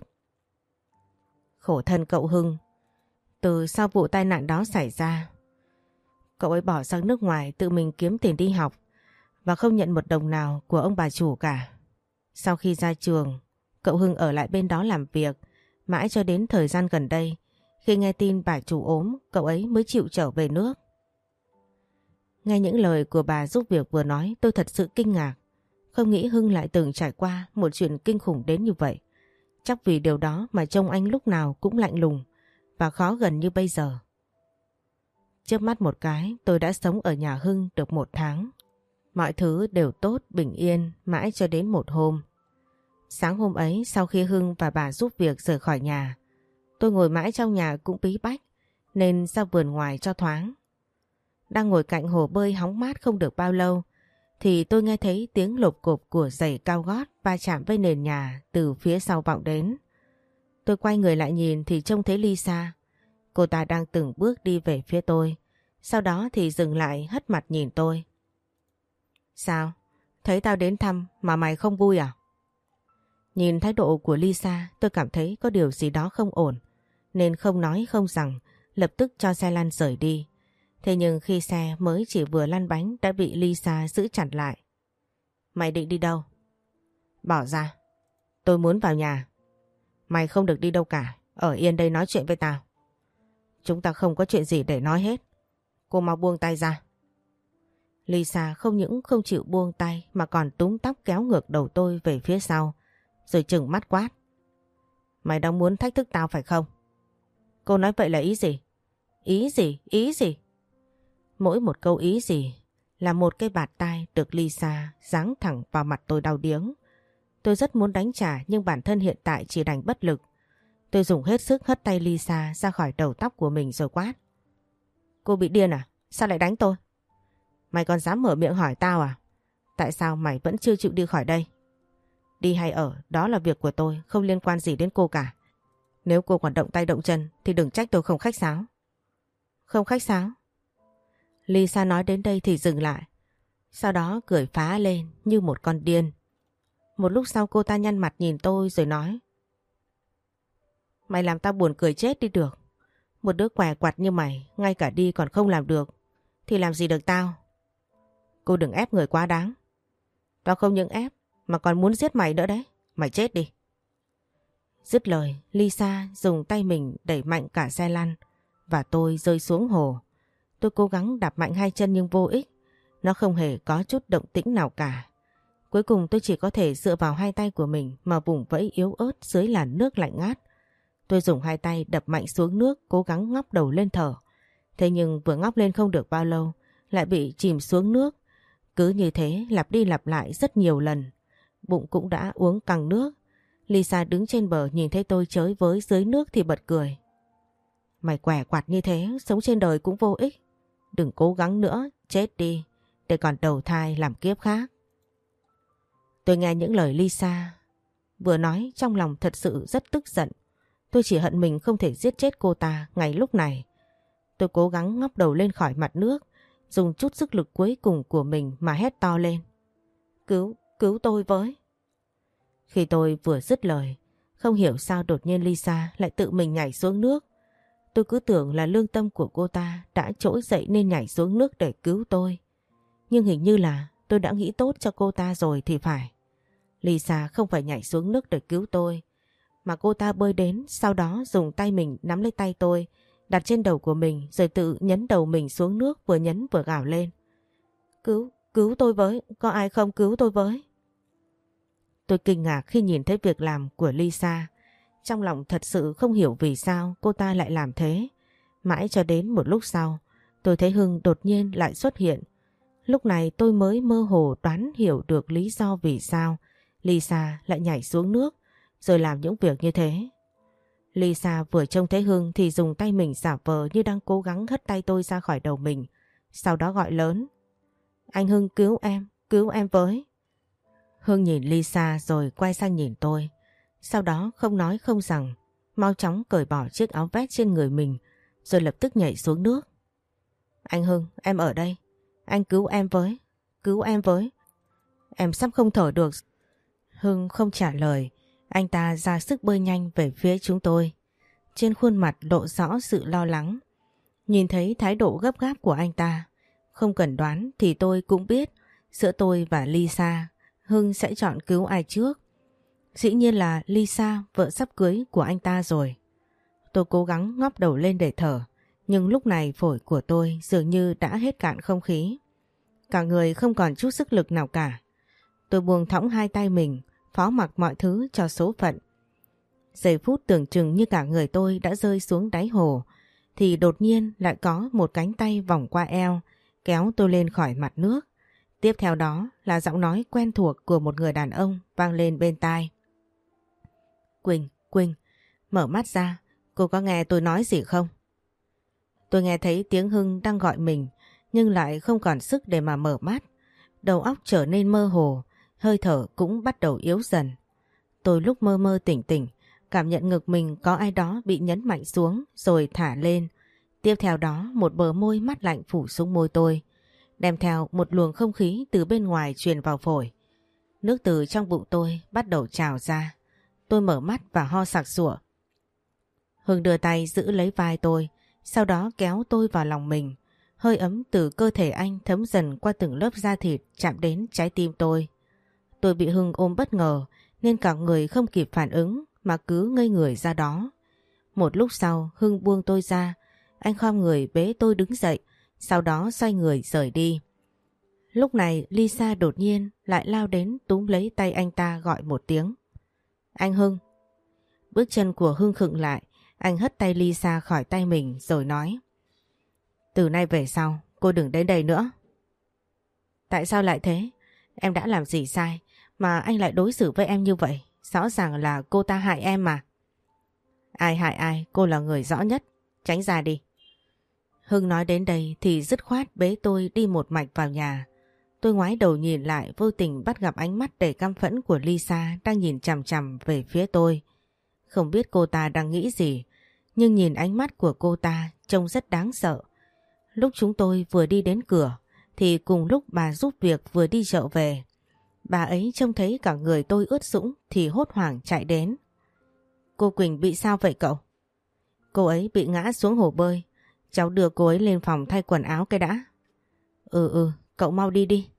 Khổ thân cậu Hưng, từ sau vụ tai nạn đó xảy ra, cậu ấy bỏ sang nước ngoài tự mình kiếm tiền đi học và không nhận một đồng nào của ông bà chủ cả. Sau khi ra trường, cậu Hưng ở lại bên đó làm việc, mãi cho đến thời gian gần đây, khi nghe tin bà chủ ốm, cậu ấy mới chịu trở về nước. Nghe những lời của bà giúp việc vừa nói, tôi thật sự kinh ngạc. Không nghĩ Hưng lại từng trải qua một chuyện kinh khủng đến như vậy. Chắc vì điều đó mà trông anh lúc nào cũng lạnh lùng và khó gần như bây giờ. Chớp mắt một cái, tôi đã sống ở nhà Hưng được 1 tháng. Mọi thứ đều tốt, bình yên, mãi cho đến một hôm. Sáng hôm ấy, sau khi Hưng và bà giúp việc rời khỏi nhà, tôi ngồi mãi trong nhà cũng bí bách, nên ra vườn ngoài cho thoáng. Đang ngồi cạnh hồ bơi hóng mát không được bao lâu, thì tôi nghe thấy tiếng lộp cộp của giày cao gót va chạm với nền nhà từ phía sau vọng đến. Tôi quay người lại nhìn thì trông thấy Lisa. Cô ta đang từng bước đi về phía tôi, sau đó thì dừng lại hất mặt nhìn tôi. Sao? Thấy tao đến thăm mà mày không vui à? Nhìn thái độ của Lisa, tôi cảm thấy có điều gì đó không ổn, nên không nói không rằng, lập tức cho xe lăn rời đi. Thế nhưng khi xe mới chỉ vừa lăn bánh đã bị Lisa giữ chặt lại. Mày định đi đâu? Bỏ ra. Tôi muốn vào nhà. Mày không được đi đâu cả. Ở yên đây nói chuyện với tao. Chúng ta không có chuyện gì để nói hết. Cô mau buông tay ra. Lisa không những không chịu buông tay mà còn túm tóc kéo ngược đầu tôi về phía sau, rồi trừng mắt quát. Mày đang muốn thách thức tao phải không? Cô nói vậy là ý gì? Ý gì? Ý gì? Mỗi một câu ý gì là một cái bạt tai được Lisa giáng thẳng vào mặt tôi đau điếng. Tôi rất muốn đánh trả nhưng bản thân hiện tại chỉ đành bất lực. Tôi dùng hết sức hất tay Lisa ra khỏi đầu tóc của mình rồi quát. Cô bị điên à? Sao lại đánh tôi? Mày còn dám mở miệng hỏi tao à? Tại sao mày vẫn chưa chịu đi khỏi đây? Đi hay ở, đó là việc của tôi, không liên quan gì đến cô cả. Nếu cô còn động tay động chân thì đừng trách tôi không khách sáo. Không khách sáo? Lisa nói đến đây thì dừng lại. Sau đó cười phá lên như một con điên. Một lúc sau cô ta nhăn mặt nhìn tôi rồi nói. Mày làm tao buồn cười chết đi được. Một đứa què quặt như mày, ngay cả đi còn không làm được, thì làm gì được tao? Cô đừng ép người quá đáng. Tao không những ép mà còn muốn giết mày nữa đấy. Mày chết đi. Dứt lời, Lisa dùng tay mình đẩy mạnh cả xe lăn và tôi rơi xuống hồ. Tôi cố gắng đạp mạnh hai chân nhưng vô ích. Nó không hề có chút động tĩnh nào cả. Cuối cùng tôi chỉ có thể dựa vào hai tay của mình mà vùng vẫy yếu ớt dưới làn nước lạnh ngát. Tôi dùng hai tay đập mạnh xuống nước, cố gắng ngóc đầu lên thở. Thế nhưng vừa ngóc lên không được bao lâu, lại bị chìm xuống nước. Cứ như thế lặp đi lặp lại rất nhiều lần. Bụng cũng đã uống căng nước. Lisa đứng trên bờ nhìn thấy tôi chới với dưới nước thì bật cười. Mày què quặt như thế, sống trên đời cũng vô ích. Đừng cố gắng nữa, chết đi, để còn đầu thai làm kiếp khác. Tôi nghe những lời Lisa vừa nói trong lòng thật sự rất tức giận. Tôi chỉ hận mình không thể giết chết cô ta ngay lúc này. Tôi cố gắng ngóc đầu lên khỏi mặt nước, dùng chút sức lực cuối cùng của mình mà hét to lên. Cứu tôi với. Khi tôi vừa dứt lời, không hiểu sao đột nhiên Lisa lại tự mình nhảy xuống nước. Tôi cứ tưởng là lương tâm của cô ta đã trỗi dậy nên nhảy xuống nước để cứu tôi. Nhưng hình như là tôi đã nghĩ tốt cho cô ta rồi thì phải. Lisa không phải nhảy xuống nước để cứu tôi, mà cô ta bơi đến, sau đó dùng tay mình nắm lấy tay tôi, đặt trên đầu của mình rồi tự nhấn đầu mình xuống nước, vừa nhấn vừa gào lên. Cứu tôi với, có ai không, cứu tôi với. Tôi kinh ngạc khi nhìn thấy việc làm của Lisa. Trong lòng thật sự không hiểu vì sao cô ta lại làm thế. Mãi cho đến một lúc sau, tôi thấy Hưng đột nhiên lại xuất hiện. Lúc này tôi mới mơ hồ đoán hiểu được lý do vì sao Lisa lại nhảy xuống nước rồi làm những việc như thế. Lisa vừa trông thấy Hưng thì dùng tay mình giả vờ như đang cố gắng hất tay tôi ra khỏi đầu mình. Sau đó gọi lớn. Anh Hưng, cứu em với. Hưng nhìn Lisa rồi quay sang nhìn tôi. Sau đó không nói không rằng, mau chóng cởi bỏ chiếc áo vest trên người mình rồi lập tức nhảy xuống nước. Anh Hưng, em ở đây. Anh cứu em với. Em sắp không thở được. Hưng không trả lời. Anh ta ra sức bơi nhanh về phía chúng tôi. Trên khuôn mặt lộ rõ sự lo lắng. Nhìn thấy thái độ gấp gáp của anh ta, không cần đoán thì tôi cũng biết giữa tôi và Lisa, Hưng sẽ chọn cứu ai trước. Dĩ nhiên là Lisa, vợ sắp cưới của anh ta rồi. Tôi cố gắng ngóc đầu lên để thở, nhưng lúc này phổi của tôi dường như đã hết cạn không khí. Cả người không còn chút sức lực nào cả. Tôi buông thõng hai tay mình, phó mặc mọi thứ cho số phận. Giây phút tưởng chừng như cả người tôi đã rơi xuống đáy hồ, thì đột nhiên lại có một cánh tay vòng qua eo, kéo tôi lên khỏi mặt nước. Tiếp theo đó là giọng nói quen thuộc của một người đàn ông vang lên bên tai. Quỳnh, mở mắt ra, cô có nghe tôi nói gì không? Tôi nghe thấy tiếng Hưng đang gọi mình, nhưng lại không còn sức để mà mở mắt. Đầu óc trở nên mơ hồ, hơi thở cũng bắt đầu yếu dần. Tôi lúc mơ mơ tỉnh tỉnh, cảm nhận ngực mình có ai đó bị nhấn mạnh xuống rồi thả lên. Tiếp theo đó một bờ môi mát lạnh phủ xuống môi tôi, đem theo một luồng không khí từ bên ngoài truyền vào phổi. Nước từ trong bụng tôi bắt đầu trào ra. Tôi mở mắt và ho sặc sụa. Hưng đưa tay giữ lấy vai tôi, sau đó kéo tôi vào lòng mình. Hơi ấm từ cơ thể anh thấm dần qua từng lớp da thịt chạm đến trái tim tôi. Tôi bị Hưng ôm bất ngờ nên cả người không kịp phản ứng mà cứ ngây người ra đó. Một lúc sau Hưng buông tôi ra, anh khom người bế tôi đứng dậy, sau đó xoay người rời đi. Lúc này Lisa đột nhiên lại lao đến túm lấy tay anh ta gọi một tiếng. Anh Hưng. Bước chân của Hưng khựng lại, anh hất tay Lisa khỏi tay mình rồi nói. Từ nay về sau, cô đừng đến đây nữa. Tại sao lại thế? Em đã làm gì sai mà anh lại đối xử với em như vậy? Rõ ràng là cô ta hại em mà. Ai hại ai, cô là người rõ nhất. Tránh ra đi. Hưng nói đến đây thì dứt khoát bế tôi đi một mạch vào nhà. Tôi ngoái đầu nhìn lại, vô tình bắt gặp ánh mắt đầy căm phẫn của Lisa đang nhìn chằm chằm về phía tôi. Không biết cô ta đang nghĩ gì, nhưng nhìn ánh mắt của cô ta trông rất đáng sợ. Lúc chúng tôi vừa đi đến cửa thì cùng lúc bà giúp việc vừa đi chợ về. Bà ấy trông thấy cả người tôi ướt sũng thì hốt hoảng chạy đến. Cô Quỳnh bị sao vậy cậu? Cô ấy bị ngã xuống hồ bơi. Cháu đưa cô ấy lên phòng thay quần áo cái đã. Cậu mau đi đi.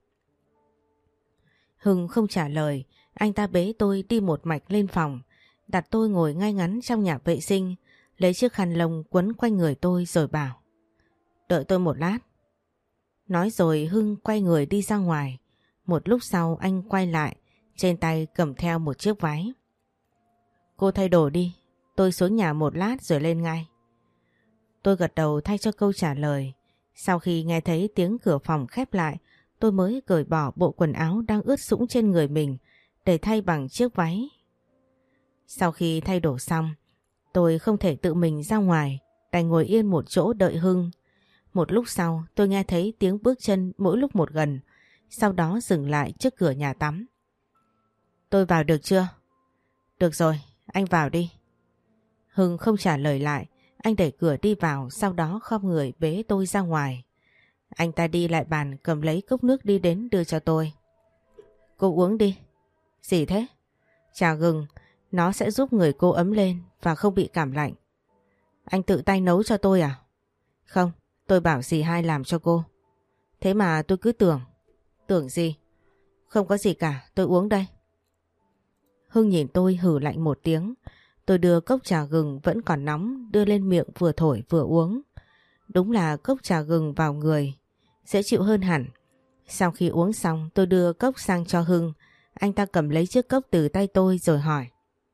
Hưng không trả lời, anh ta bế tôi đi một mạch lên phòng, đặt tôi ngồi ngay ngắn trong nhà vệ sinh, lấy chiếc khăn lông quấn quanh người tôi rồi bảo: đợi tôi một lát. Nói rồi Hưng quay người đi ra ngoài. Một lúc sau anh quay lại, trên tay cầm theo một chiếc váy. Cô thay đồ đi, tôi xuống nhà một lát rồi lên ngay. Tôi gật đầu thay cho câu trả lời. Sau khi nghe thấy tiếng cửa phòng khép lại, tôi mới cởi bỏ bộ quần áo đang ướt sũng trên người mình để thay bằng chiếc váy. Sau khi thay đồ xong, tôi không thể tự mình ra ngoài, đành ngồi yên một chỗ đợi Hưng. Một lúc sau tôi nghe thấy tiếng bước chân mỗi lúc một gần, sau đó dừng lại trước cửa nhà tắm. Tôi vào được chưa? Được rồi, anh vào đi. Hưng không trả lời lại, anh đẩy cửa đi vào, sau đó khom người bế tôi ra ngoài. Anh ta đi lại bàn cầm lấy cốc nước đi đến đưa cho tôi. Cô uống đi. Gì thế? Trà gừng, nó sẽ giúp người cô ấm lên và không bị cảm lạnh. Anh tự tay nấu cho tôi à? Không, tôi bảo dì hai làm cho cô. Thế mà tôi cứ tưởng. Tưởng gì? Không có gì cả, tôi uống đây. Hưng nhìn tôi hử lạnh một tiếng. Tôi đưa cốc trà gừng vẫn còn nóng đưa lên miệng vừa thổi vừa uống. Đúng là cốc trà gừng vào người dễ chịu hơn hẳn. Sau khi uống xong tôi đưa cốc sang cho Hưng. Anh ta cầm lấy chiếc cốc từ tay tôi rồi hỏi: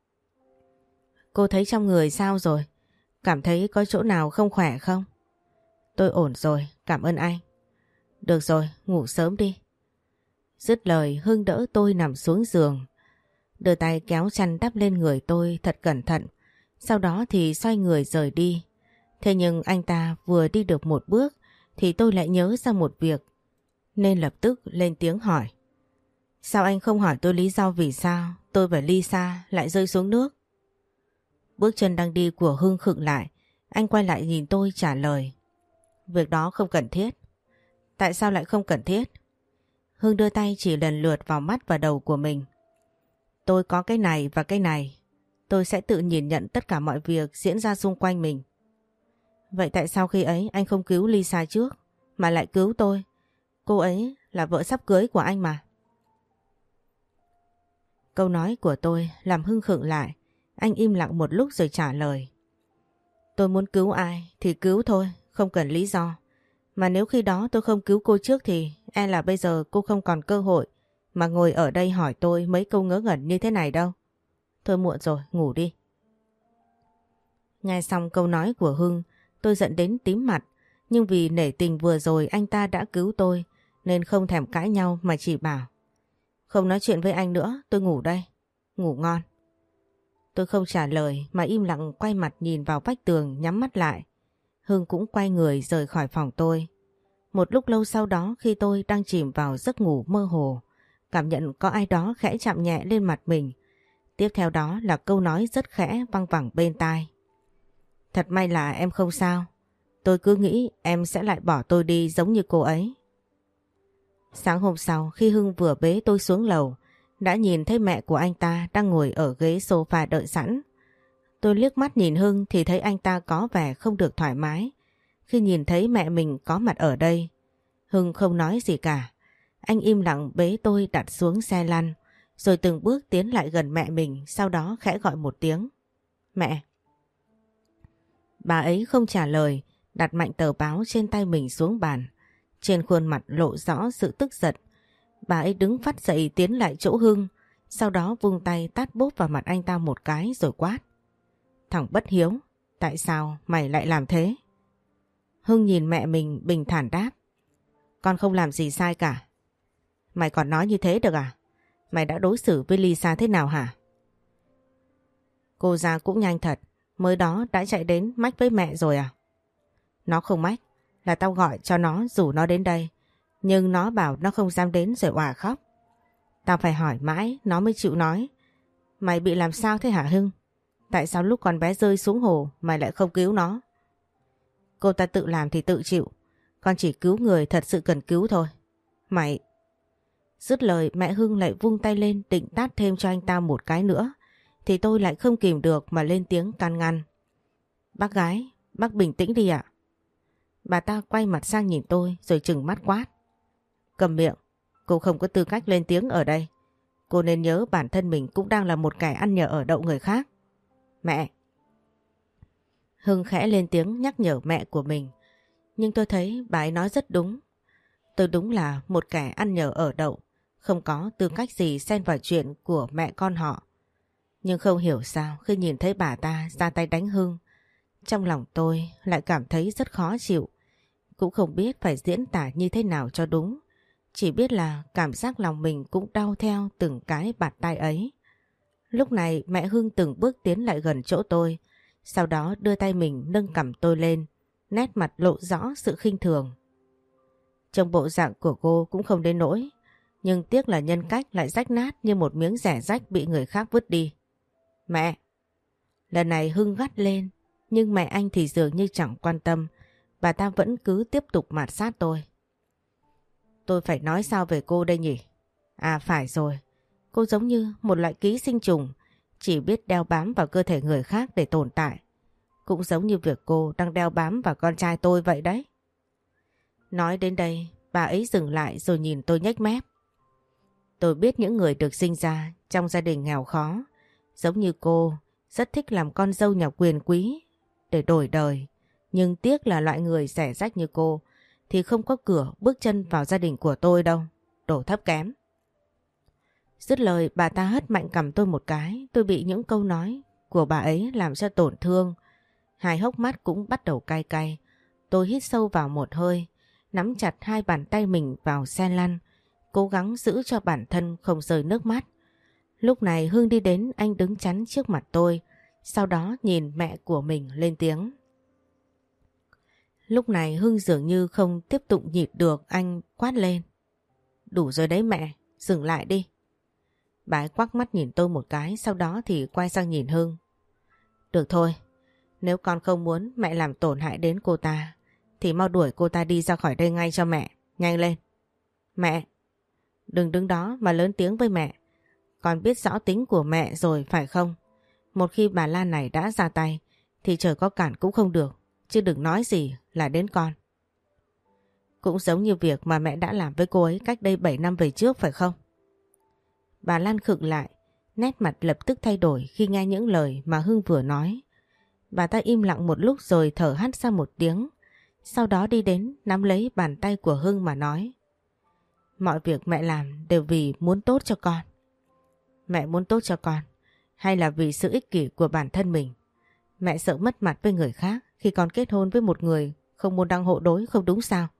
Cô thấy trong người sao rồi? Cảm thấy có chỗ nào không khỏe không? Tôi ổn rồi, cảm ơn anh. Được rồi, ngủ sớm đi. Dứt lời Hưng đỡ tôi nằm xuống giường, đưa tay kéo chăn đắp lên người tôi thật cẩn thận. Sau đó thì xoay người rời đi. Thế nhưng anh ta vừa đi được một bước thì tôi lại nhớ ra một việc, nên lập tức lên tiếng hỏi: Sao anh không hỏi tôi lý do vì sao tôi và Lisa lại rơi xuống nước? Bước chân đang đi của Hưng khựng lại. Anh quay lại nhìn tôi trả lời: Việc đó không cần thiết. Tại sao lại không cần thiết? Hưng đưa tay chỉ lần lượt vào mắt và đầu của mình. Tôi có cái này và cái này. Tôi sẽ tự nhìn nhận tất cả mọi việc diễn ra xung quanh mình. Vậy tại sao khi ấy anh không cứu Lisa trước mà lại cứu tôi? Cô ấy là vợ sắp cưới của anh mà. Câu nói của tôi làm Hưng khựng lại. Anh im lặng một lúc rồi trả lời: Tôi muốn cứu ai thì cứu thôi, không cần lý do. Mà nếu khi đó tôi không cứu cô trước thì e là bây giờ cô không còn cơ hội mà ngồi ở đây hỏi tôi mấy câu ngớ ngẩn như thế này đâu. Thôi muộn rồi, ngủ đi. Nghe xong câu nói của Hưng, tôi giận đến tím mặt. Nhưng vì nể tình vừa rồi anh ta đã cứu tôi nên không thèm cãi nhau mà chỉ bảo: Không nói chuyện với anh nữa, tôi ngủ đây. Ngủ ngon. Tôi không trả lời mà im lặng quay mặt nhìn vào vách tường nhắm mắt lại. Hưng cũng quay người rời khỏi phòng tôi. Một lúc lâu sau đó khi tôi đang chìm vào giấc ngủ mơ hồ, cảm nhận có ai đó khẽ chạm nhẹ lên mặt mình. Tiếp theo đó là câu nói rất khẽ văng vẳng bên tai: Thật may là em không sao. Tôi cứ nghĩ em sẽ lại bỏ tôi đi giống như cô ấy. Sáng hôm sau khi Hưng vừa bế tôi xuống lầu, đã nhìn thấy mẹ của anh ta đang ngồi ở ghế sofa đợi sẵn. Tôi liếc mắt nhìn Hưng thì thấy anh ta có vẻ không được thoải mái khi nhìn thấy mẹ mình có mặt ở đây. Hưng không nói gì cả. Anh im lặng bế tôi đặt xuống xe lăn, rồi từng bước tiến lại gần mẹ mình, sau đó khẽ gọi một tiếng: Mẹ. Bà ấy không trả lời, đặt mạnh tờ báo trên tay mình xuống bàn. Trên khuôn mặt lộ rõ sự tức giận. Bà ấy đứng phắt dậy tiến lại chỗ Hưng, sau đó vung tay tát bốp vào mặt anh ta một cái rồi quát: Thằng bất hiếu, tại sao mày lại làm thế? Hưng nhìn mẹ mình bình thản đáp: con không làm gì sai cả. Mày còn nói như thế được à? Mày đã đối xử với Lisa thế nào hả? Cô ra cũng nhanh thật, mới đó đã chạy đến mách với mẹ rồi à? Nó không mách, là tao gọi cho nó rủ nó đến đây. Nhưng nó bảo nó không dám đến rồi òa khóc. Tao phải hỏi mãi nó mới chịu nói. Mày bị làm sao thế hả Hưng? Tại sao lúc con bé rơi xuống hồ mày lại không cứu nó? Cô ta tự làm thì tự chịu. Con chỉ cứu người thật sự cần cứu thôi. Mày... Dứt lời mẹ Hưng lại vung tay lên định tát thêm cho anh ta một cái nữa. Thì tôi lại không kìm được mà lên tiếng can ngăn. Bác gái, bác bình tĩnh đi ạ. Bà ta quay mặt sang nhìn tôi rồi trừng mắt quát. Cầm miệng, cô không có tư cách lên tiếng ở đây. Cô nên nhớ bản thân mình cũng đang là một kẻ ăn nhờ ở đậu người khác. Mẹ! Hưng khẽ lên tiếng nhắc nhở mẹ của mình. Nhưng tôi thấy bà ấy nói rất đúng. Tôi đúng là một kẻ ăn nhờ ở đậu, không có tư cách gì xen vào chuyện của mẹ con họ. Nhưng không hiểu sao khi nhìn thấy bà ta ra tay đánh Hưng, trong lòng tôi lại cảm thấy rất khó chịu. Cũng không biết phải diễn tả như thế nào cho đúng. Chỉ biết là cảm giác lòng mình cũng đau theo từng cái bạt tay ấy. Lúc này mẹ Hưng từng bước tiến lại gần chỗ tôi, sau đó đưa tay mình nâng cằm tôi lên, nét mặt lộ rõ sự khinh thường. Trong bộ dạng của cô cũng không đến nỗi, nhưng tiếc là nhân cách lại rách nát như một miếng rẻ rách bị người khác vứt đi. Mẹ! Lần này Hưng gắt lên, nhưng mẹ anh thì dường như chẳng quan tâm, bà ta vẫn cứ tiếp tục mạt sát tôi. Tôi phải nói sao về cô đây nhỉ? À phải rồi, cô giống như một loại ký sinh trùng, chỉ biết đeo bám vào cơ thể người khác để tồn tại. Cũng giống như việc cô đang đeo bám vào con trai tôi vậy đấy. Nói đến đây, bà ấy dừng lại rồi nhìn tôi nhếch mép. Tôi biết những người được sinh ra trong gia đình nghèo khó, giống như cô, rất thích làm con dâu nhà quyền quý để đổi đời. Nhưng tiếc là loại người rẻ rách như cô thì không có cửa bước chân vào gia đình của tôi đâu. Đồ thấp kém. Dứt lời bà ta hất mạnh cằm tôi một cái. Tôi bị những câu nói của bà ấy làm cho tổn thương. Hai hốc mắt cũng bắt đầu cay cay. Tôi hít sâu vào một hơi, nắm chặt hai bàn tay mình vào xe lăn, cố gắng giữ cho bản thân không rơi nước mắt. Lúc này Hưng đi đến, anh đứng chắn trước mặt tôi, sau đó nhìn mẹ của mình lên tiếng. Lúc này Hưng dường như không tiếp tục nhịn được, anh quát lên. Đủ rồi đấy mẹ, dừng lại đi. Bà ấy quắc mắt nhìn tôi một cái, sau đó thì quay sang nhìn Hưng. Được thôi, nếu con không muốn mẹ làm tổn hại đến cô ta, thì mau đuổi cô ta đi ra khỏi đây ngay cho mẹ, nhanh lên. Mẹ, đừng đứng đó mà lớn tiếng với mẹ. Con biết rõ tính của mẹ rồi phải không? Một khi bà Lan này đã ra tay, thì trời có cản cũng không được, chứ đừng nói gì là đến con. Cũng giống như việc mà mẹ đã làm với cô ấy cách đây 7 năm về trước phải không? Bà Lan khựng lại, nét mặt lập tức thay đổi khi nghe những lời mà Hưng vừa nói. Bà ta im lặng một lúc rồi thở hắt ra một tiếng, sau đó đi đến nắm lấy bàn tay của Hưng mà nói. Mọi việc mẹ làm đều vì muốn tốt cho con. Mẹ muốn tốt cho con, hay là vì sự ích kỷ của bản thân mình? Mẹ sợ mất mặt với người khác khi con kết hôn với một người không môn đăng hộ đối, không đúng sao?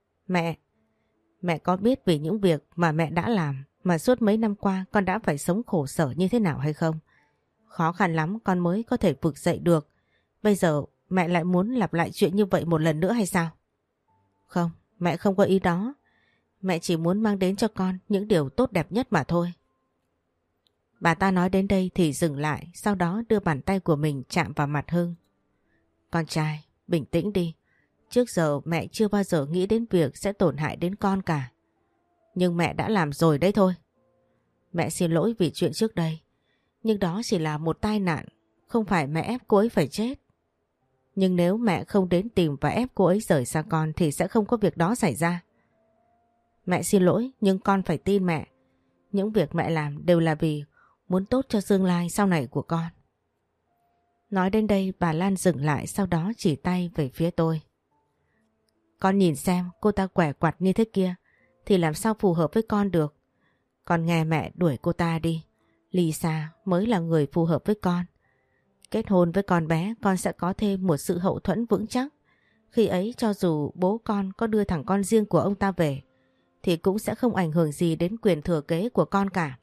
Mẹ có biết vì những việc mà mẹ đã làm mà suốt mấy năm qua con đã phải sống khổ sở như thế nào hay không? Khó khăn lắm con mới có thể vực dậy được. Bây giờ mẹ lại muốn lặp lại chuyện như vậy một lần nữa hay sao? Không, mẹ không có ý đó. Mẹ chỉ muốn mang đến cho con những điều tốt đẹp nhất mà thôi. Bà ta nói đến đây thì dừng lại, sau đó đưa bàn tay của mình chạm vào mặt Hưng. Con trai, bình tĩnh đi. Trước giờ mẹ chưa bao giờ nghĩ đến việc sẽ tổn hại đến con cả. Nhưng mẹ đã làm rồi đấy thôi. Mẹ xin lỗi vì chuyện trước đây. Nhưng đó chỉ là một tai nạn, không phải mẹ ép cô ấy phải chết. Nhưng nếu mẹ không đến tìm và ép cô ấy rời xa con thì sẽ không có việc đó xảy ra. Mẹ xin lỗi, nhưng con phải tin mẹ. Những việc mẹ làm đều là vì muốn tốt cho tương lai sau này của con. Nói đến đây bà Lan dừng lại, sau đó chỉ tay về phía tôi. Con nhìn xem cô ta quẻ quặt như thế kia thì làm sao phù hợp với con được. Con nghe mẹ đuổi cô ta đi. Lisa mới là người phù hợp với con. Kết hôn với con bé, con sẽ có thêm một sự hậu thuẫn vững chắc. Khi ấy cho dù bố con có đưa thằng con riêng của ông ta về thì cũng sẽ không ảnh hưởng gì đến quyền thừa kế của con cả.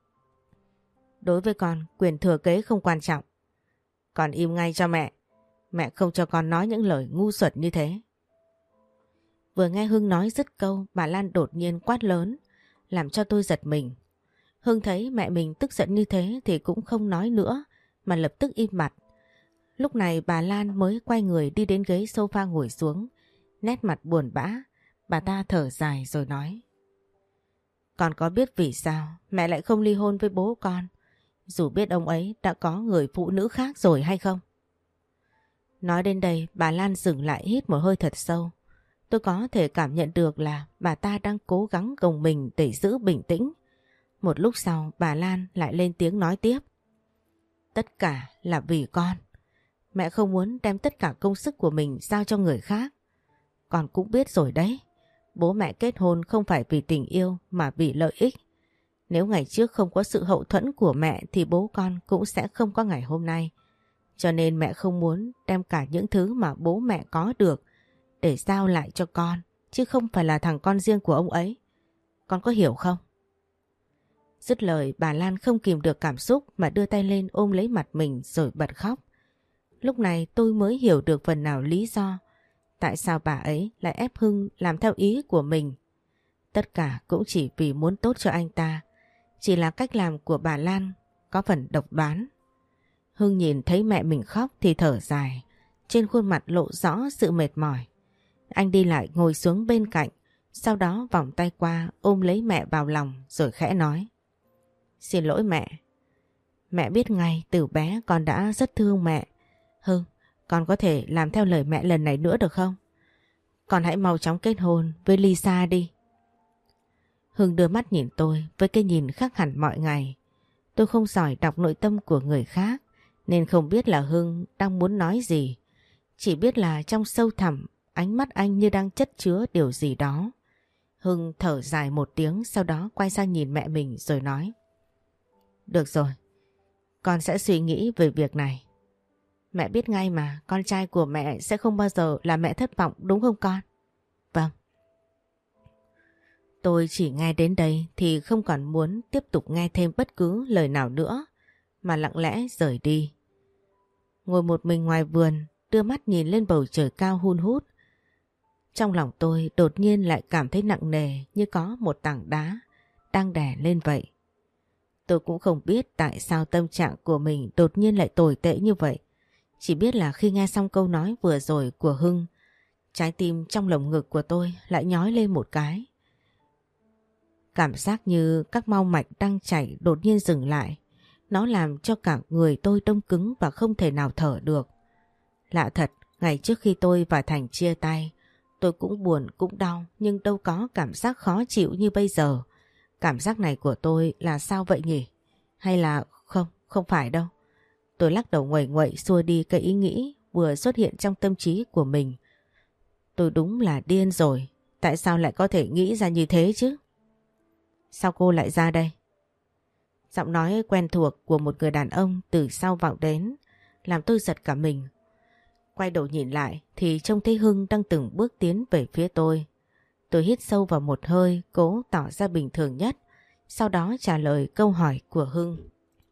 Đối với con, quyền thừa kế không quan trọng. Con im ngay cho mẹ. Mẹ không cho con nói những lời ngu xuẩn như thế. Vừa nghe Hưng nói dứt câu, bà Lan đột nhiên quát lớn, làm cho tôi giật mình. Hưng thấy mẹ mình tức giận như thế thì cũng không nói nữa, mà lập tức im mặt. Lúc này bà Lan mới quay người đi đến ghế sofa ngồi xuống, nét mặt buồn bã. Bà ta thở dài rồi nói: Con có biết vì sao mẹ lại không ly hôn với bố con, dù biết ông ấy đã có người phụ nữ khác rồi hay không? Nói đến đây bà Lan dừng lại hít một hơi thật sâu. Tôi có thể cảm nhận được là bà ta đang cố gắng gồng mình để giữ bình tĩnh. Một lúc sau bà Lan lại lên tiếng nói tiếp: Tất cả là vì con. Mẹ không muốn đem tất cả công sức của mình giao cho người khác. Con cũng biết rồi đấy, bố mẹ kết hôn không phải vì tình yêu mà vì lợi ích. Nếu ngày trước không có sự hậu thuẫn của mẹ thì bố con cũng sẽ không có ngày hôm nay. Cho nên mẹ không muốn đem cả những thứ mà bố mẹ có được để giao lại cho con, chứ không phải là thằng con riêng của ông ấy. Con có hiểu không? Dứt lời bà Lan không kìm được cảm xúc mà đưa tay lên ôm lấy mặt mình rồi bật khóc. Lúc này tôi mới hiểu được phần nào lý do tại sao bà ấy lại ép Hưng làm theo ý của mình. Tất cả cũng chỉ vì muốn tốt cho anh ta. Chỉ là cách làm của bà Lan có phần độc đoán. Hưng nhìn thấy mẹ mình khóc thì thở dài, trên khuôn mặt lộ rõ sự mệt mỏi. Anh đi lại ngồi xuống bên cạnh, sau đó vòng tay qua ôm lấy mẹ vào lòng rồi khẽ nói: Xin lỗi mẹ. Mẹ biết ngay từ bé con đã rất thương mẹ. Hưng, con có thể làm theo lời mẹ lần này nữa được không? Con hãy mau chóng kết hôn với Lisa đi. Hưng đưa mắt nhìn tôi với cái nhìn khác hẳn mọi ngày. Tôi không giỏi đọc nội tâm của người khác nên không biết là Hưng đang muốn nói gì. Chỉ biết là trong sâu thẳm ánh mắt anh như đang chất chứa điều gì đó. Hưng thở dài một tiếng, sau đó quay sang nhìn mẹ mình rồi nói: Được rồi, con sẽ suy nghĩ về việc này. Mẹ biết ngay mà, con trai của mẹ sẽ không bao giờ làm mẹ thất vọng, đúng không con? Vâng. Tôi chỉ nghe đến đây thì không còn muốn tiếp tục nghe thêm bất cứ lời nào nữa, mà lặng lẽ rời đi. Ngồi một mình ngoài vườn, đưa mắt nhìn lên bầu trời cao hun hút. Trong lòng tôi đột nhiên lại cảm thấy nặng nề, như có một tảng đá đang đè lên vậy. Tôi cũng không biết tại sao tâm trạng của mình đột nhiên lại tồi tệ như vậy. Chỉ biết là khi nghe xong câu nói vừa rồi của Hưng, trái tim trong lồng ngực của tôi lại nhói lên một cái. Cảm giác như các mau mạch đang chảy đột nhiên dừng lại. Nó làm cho cả người tôi đông cứng và không thể nào thở được. Lạ thật, ngày trước khi tôi và Thành chia tay, tôi cũng buồn cũng đau nhưng đâu có cảm giác khó chịu như bây giờ. Cảm giác này của tôi là sao vậy nhỉ? Hay là không phải đâu. Tôi lắc đầu nguậy nguậy xua đi cái ý nghĩ vừa xuất hiện trong tâm trí của mình. Tôi đúng là điên rồi. Tại sao lại có thể nghĩ ra như thế chứ? Sao cô lại ra đây? Giọng nói quen thuộc của một người đàn ông từ sau vọng đến, làm tôi giật cả mình. Quay đầu nhìn lại thì trông thấy Hưng đang từng bước tiến về phía tôi. Tôi hít sâu vào một hơi, cố tỏ ra bình thường nhất, sau đó trả lời câu hỏi của Hưng.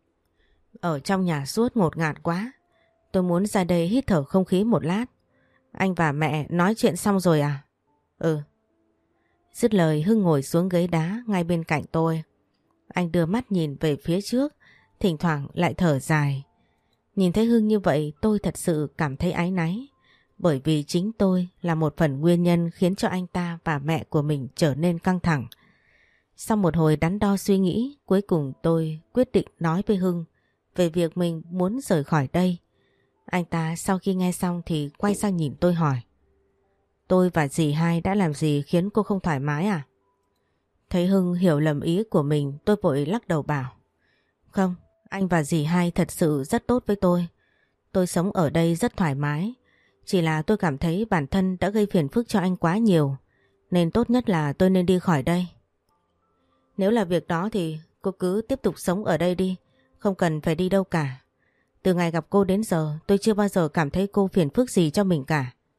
Ở trong nhà suốt ngột ngạt quá, tôi muốn ra đây hít thở không khí một lát. Anh và mẹ nói chuyện xong rồi à? Ừ. Dứt lời Hưng ngồi xuống ghế đá ngay bên cạnh tôi. Anh đưa mắt nhìn về phía trước, thỉnh thoảng lại thở dài. Nhìn thấy Hưng như vậy tôi thật sự cảm thấy áy náy, bởi vì chính tôi là một phần nguyên nhân khiến cho anh ta và mẹ của mình trở nên căng thẳng. Sau một hồi đắn đo suy nghĩ, cuối cùng tôi quyết định nói với Hưng về việc mình muốn rời khỏi đây. Anh ta sau khi nghe xong thì quay sang nhìn tôi hỏi: Tôi và dì hai đã làm gì khiến cô không thoải mái à? Thấy Hưng hiểu lầm ý của mình, tôi vội lắc đầu bảo: Không, anh và dì hai thật sự rất tốt với tôi. Tôi sống ở đây rất thoải mái. Chỉ là tôi cảm thấy bản thân đã gây phiền phức cho anh quá nhiều, nên tốt nhất là tôi nên đi khỏi đây. Nếu là việc đó thì cô cứ tiếp tục sống ở đây đi, không cần phải đi đâu cả. Từ ngày gặp cô đến giờ tôi chưa bao giờ cảm thấy cô phiền phức gì cho mình cả.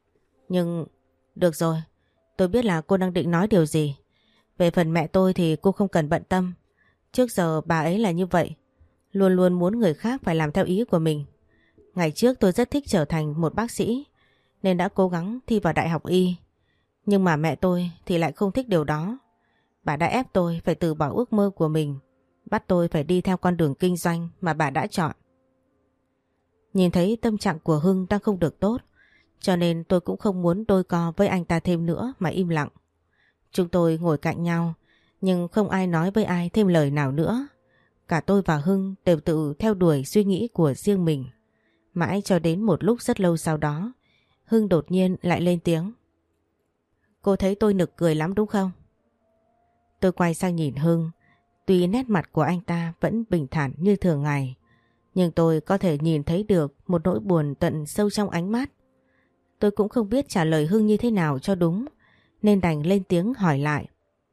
Nhưng... Được rồi, tôi biết là cô đang định nói điều gì. Về phần mẹ tôi thì cô không cần bận tâm. Trước giờ bà ấy là như vậy, luôn luôn muốn người khác phải làm theo ý của mình. Ngày trước tôi rất thích trở thành một bác sĩ nên đã cố gắng thi vào đại học y. Nhưng mà mẹ tôi thì lại không thích điều đó. Bà đã ép tôi phải từ bỏ ước mơ của mình, bắt tôi phải đi theo con đường kinh doanh mà bà đã chọn. Nhìn thấy tâm trạng của Hưng đang không được tốt, cho nên tôi cũng không muốn đôi co với anh ta thêm nữa mà im lặng. Chúng tôi ngồi cạnh nhau, nhưng không ai nói với ai thêm lời nào nữa. Cả tôi và Hưng đều tự theo đuổi suy nghĩ của riêng mình. Mãi cho đến một lúc rất lâu sau đó, Hưng đột nhiên lại lên tiếng. Cô thấy tôi nực cười lắm đúng không? Tôi quay sang nhìn Hưng. Tuy nét mặt của anh ta vẫn bình thản như thường ngày, nhưng tôi có thể nhìn thấy được một nỗi buồn tận sâu trong ánh mắt. Tôi cũng không biết trả lời Hưng như thế nào cho đúng, nên đành lên tiếng hỏi lại.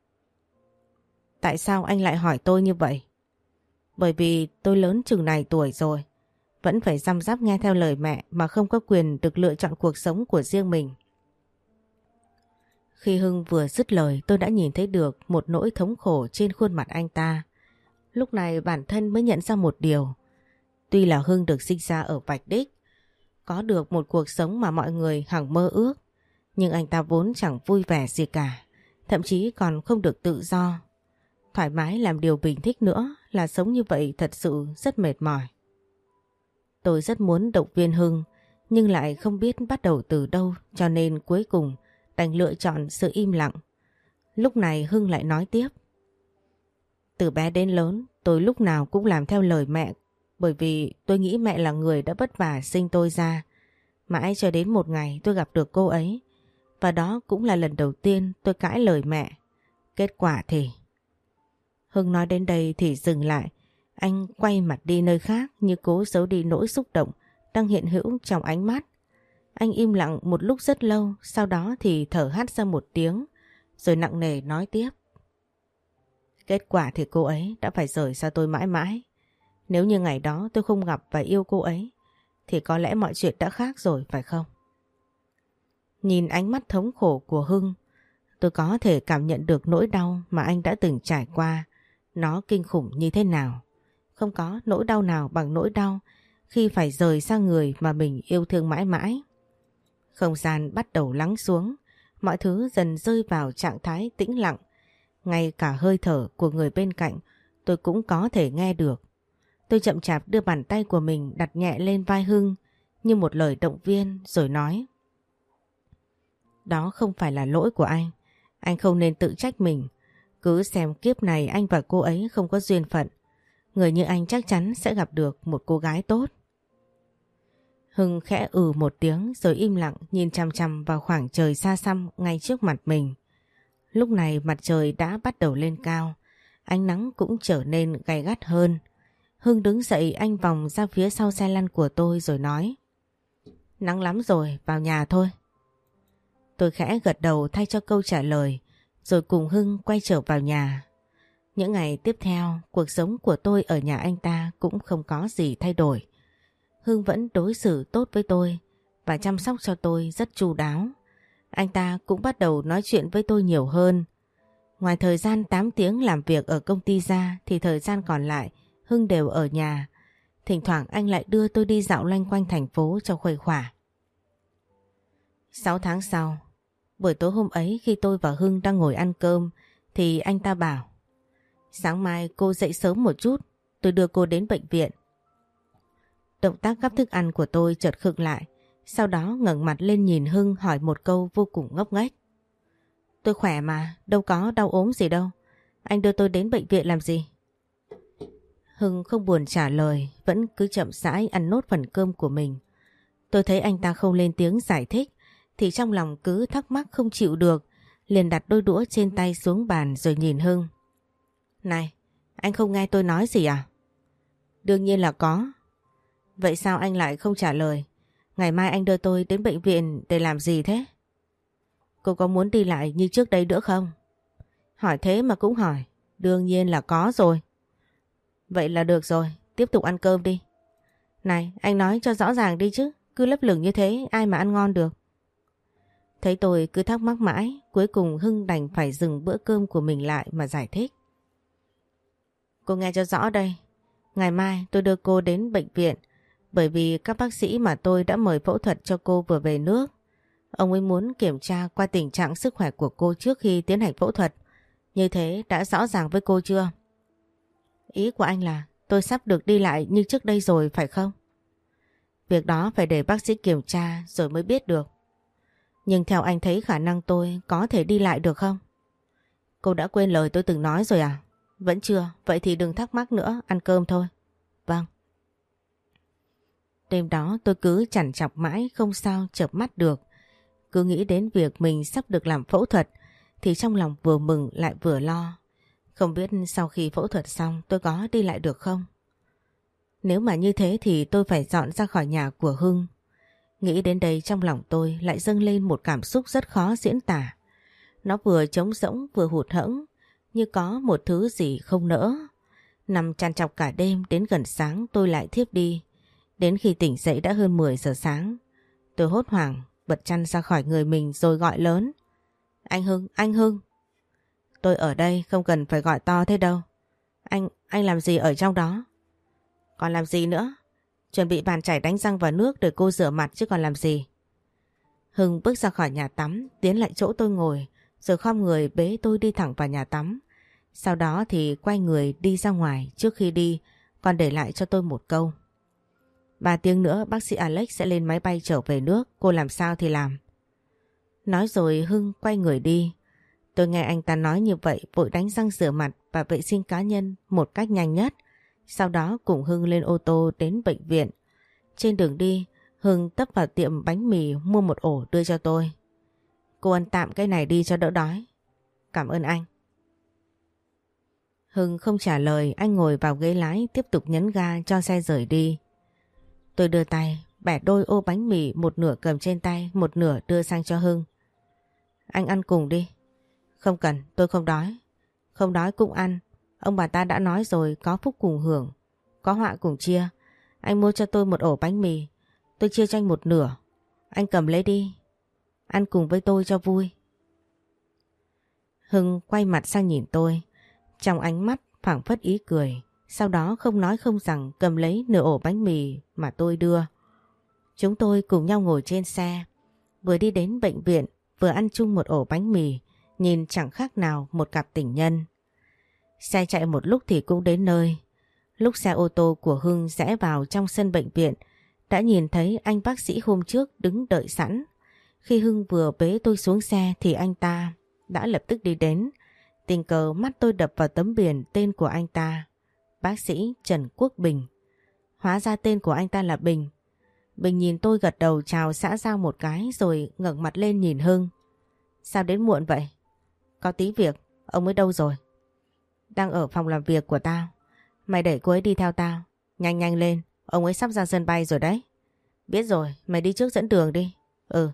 Tại sao anh lại hỏi tôi như vậy? Bởi vì tôi lớn chừng này tuổi rồi, vẫn phải răm rắp nghe theo lời mẹ mà không có quyền được lựa chọn cuộc sống của riêng mình. Khi Hưng vừa dứt lời, tôi đã nhìn thấy được một nỗi thống khổ trên khuôn mặt anh ta. Lúc này bản thân mới nhận ra một điều. Tuy là Hưng được sinh ra ở Vạch Đích, có được một cuộc sống mà mọi người hằng mơ ước, nhưng anh ta vốn chẳng vui vẻ gì cả, thậm chí còn không được tự do, thoải mái làm điều mình thích nữa. Là sống như vậy thật sự rất mệt mỏi. Tôi rất muốn động viên Hưng, nhưng lại không biết bắt đầu từ đâu, cho nên cuối cùng đành lựa chọn sự im lặng. Lúc này Hưng lại nói tiếp. Từ bé đến lớn, tôi lúc nào cũng làm theo lời mẹ, bởi vì tôi nghĩ mẹ là người đã vất vả sinh tôi ra. Mãi cho đến một ngày tôi gặp được cô ấy, và đó cũng là lần đầu tiên tôi cãi lời mẹ. Kết quả thì... Hưng nói đến đây thì dừng lại. Anh quay mặt đi nơi khác như cố giấu đi nỗi xúc động đang hiện hữu trong ánh mắt. Anh im lặng một lúc rất lâu, sau đó thì thở hắt ra một tiếng, rồi nặng nề nói tiếp. Kết quả thì cô ấy đã phải rời xa tôi mãi mãi. Nếu như ngày đó tôi không gặp và yêu cô ấy, thì có lẽ mọi chuyện đã khác rồi phải không? Nhìn ánh mắt thống khổ của Hưng, tôi có thể cảm nhận được nỗi đau mà anh đã từng trải qua. Nó kinh khủng như thế nào. Không có nỗi đau nào bằng nỗi đau khi phải rời xa người mà mình yêu thương mãi mãi. Không gian bắt đầu lắng xuống, mọi thứ dần rơi vào trạng thái tĩnh lặng. Ngay cả hơi thở của người bên cạnh tôi cũng có thể nghe được. Tôi chậm chạp đưa bàn tay của mình đặt nhẹ lên vai Hưng như một lời động viên rồi nói. Đó không phải là lỗi của anh không nên tự trách mình. Cứ xem kiếp này anh và cô ấy không có duyên phận. Người như anh chắc chắn sẽ gặp được một cô gái tốt. Hưng khẽ một tiếng rồi im lặng nhìn chằm chằm vào khoảng trời xa xăm ngay trước mặt mình. Lúc này mặt trời đã bắt đầu lên cao, ánh nắng cũng trở nên gay gắt hơn. Hưng đứng dậy, anh vòng ra phía sau xe lăn của tôi rồi nói. Nắng lắm rồi, vào nhà thôi. Tôi khẽ gật đầu thay cho câu trả lời, rồi cùng Hưng quay trở vào nhà. Những ngày tiếp theo, cuộc sống của tôi ở nhà anh ta cũng không có gì thay đổi. Hưng vẫn đối xử tốt với tôi và chăm sóc cho tôi rất chu đáo. Anh ta cũng bắt đầu nói chuyện với tôi nhiều hơn. Ngoài thời gian 8 tiếng làm việc ở công ty ra thì thời gian còn lại Hưng đều ở nhà. Thỉnh thoảng anh lại đưa tôi đi dạo loanh quanh thành phố cho khuây khỏa. 6 tháng sau, buổi tối hôm ấy khi tôi và Hưng đang ngồi ăn cơm thì anh ta bảo: sáng mai cô dậy sớm một chút, tôi đưa cô đến bệnh viện. Động tác gắp thức ăn của tôi chợt khựng lại, sau đó ngẩng mặt lên nhìn Hưng hỏi một câu vô cùng ngốc nghếch. Tôi khỏe mà, đâu có đau ốm gì đâu. Anh đưa tôi đến bệnh viện làm gì? Hưng không buồn trả lời, vẫn cứ chậm rãi ăn nốt phần cơm của mình. Tôi thấy anh ta không lên tiếng giải thích thì trong lòng cứ thắc mắc không chịu được, liền đặt đôi đũa trên tay xuống bàn rồi nhìn Hưng. Này, anh không nghe tôi nói gì à? Đương nhiên là có. Vậy sao anh lại không trả lời? Ngày mai anh đưa tôi đến bệnh viện để làm gì thế? Cô có muốn đi lại như trước đây nữa không? Hỏi thế mà cũng hỏi. Đương nhiên là có rồi. Vậy là được rồi, tiếp tục ăn cơm đi. Này, anh nói cho rõ ràng đi chứ, cứ lấp lửng như thế ai mà ăn ngon được. Thấy tôi cứ thắc mắc mãi, cuối cùng Hưng đành phải dừng bữa cơm của mình lại mà giải thích. Cô nghe cho rõ đây. Ngày mai tôi đưa cô đến bệnh viện bởi vì các bác sĩ mà tôi đã mời phẫu thuật cho cô vừa về nước. Ông ấy muốn kiểm tra qua tình trạng sức khỏe của cô trước khi tiến hành phẫu thuật. Như thế đã rõ ràng với cô chưa? Ý của anh là tôi sắp được đi lại như trước đây rồi phải không? Việc đó phải để bác sĩ kiểm tra rồi mới biết được. Nhưng theo anh thấy khả năng tôi có thể đi lại được không? Cô đã quên lời tôi từng nói rồi à? Vẫn chưa, vậy thì đừng thắc mắc nữa, ăn cơm thôi. Vâng. Đêm đó tôi cứ chằn chọc mãi không sao chợp mắt được. Cứ nghĩ đến việc mình sắp được làm phẫu thuật thì trong lòng vừa mừng lại vừa lo. Không biết sau khi phẫu thuật xong tôi có đi lại được không? Nếu mà như thế thì tôi phải dọn ra khỏi nhà của Hưng. Nghĩ đến đây trong lòng tôi lại dâng lên một cảm xúc rất khó diễn tả. Nó vừa trống rỗng vừa hụt hẫng, như có một thứ gì không nỡ. Nằm trằn trọc cả đêm đến gần sáng tôi lại thiếp đi. Đến khi tỉnh dậy đã hơn 10 giờ sáng. Tôi hốt hoảng bật chăn ra khỏi người mình rồi gọi lớn. Anh Hưng, anh Hưng. Tôi ở đây không cần phải gọi to thế đâu. Anh làm gì ở trong đó? Còn làm gì nữa? Chuẩn bị bàn chải đánh răng vào nước để cô rửa mặt chứ còn làm gì. Hưng bước ra khỏi nhà tắm, tiến lại chỗ tôi ngồi, rồi khom người bế tôi đi thẳng vào nhà tắm. Sau đó thì quay người đi ra ngoài, trước khi đi còn để lại cho tôi một câu. 3 tiếng nữa bác sĩ Alex sẽ lên máy bay trở về nước, cô làm sao thì làm. Nói rồi Hưng quay người đi. Tôi nghe anh ta nói như vậy vội đánh răng rửa mặt và vệ sinh cá nhân một cách nhanh nhất. Sau đó cùng Hưng lên ô tô đến bệnh viện. Trên đường đi, Hưng tấp vào tiệm bánh mì mua một ổ đưa cho tôi. Cô ăn tạm cái này đi cho đỡ đói. Cảm ơn anh. Hưng không trả lời, anh ngồi vào ghế lái tiếp tục nhấn ga cho xe rời đi. Tôi đưa tay, bẻ đôi ô bánh mì, một nửa cầm trên tay, một nửa đưa sang cho Hưng. Anh ăn cùng đi. Không cần, tôi không đói. Không đói cũng ăn. Ông bà ta đã nói rồi, có phúc cùng hưởng, có họa cùng chia. Anh mua cho tôi một ổ bánh mì, tôi chia cho anh một nửa. Anh cầm lấy đi, ăn cùng với tôi cho vui. Hưng quay mặt sang nhìn tôi, trong ánh mắt phảng phất ý cười. Sau đó không nói không rằng cầm lấy nửa ổ bánh mì mà tôi đưa. Chúng tôi cùng nhau ngồi trên xe, vừa đi đến bệnh viện, vừa ăn chung một ổ bánh mì, nhìn chẳng khác nào một cặp tình nhân. Xe chạy một lúc thì cũng đến nơi. Lúc xe ô tô của Hưng rẽ vào trong sân bệnh viện, đã nhìn thấy anh bác sĩ hôm trước đứng đợi sẵn. Khi Hưng vừa bế tôi xuống xe thì anh ta đã lập tức đi đến. Tình cờ mắt tôi đập vào tấm biển tên của anh ta, bác sĩ Trần Quốc Bình. Hóa ra tên của anh ta là Bình. Bình nhìn tôi gật đầu chào xã giao một cái rồi ngẩng mặt lên nhìn Hưng. Sao đến muộn vậy? Có tí việc, ông ấy đâu rồi? Đang ở phòng làm việc của tao. Mày để cô ấy đi theo tao. Nhanh nhanh lên, ông ấy sắp ra sân bay rồi đấy. Biết rồi, mày đi trước dẫn đường đi. Ừ.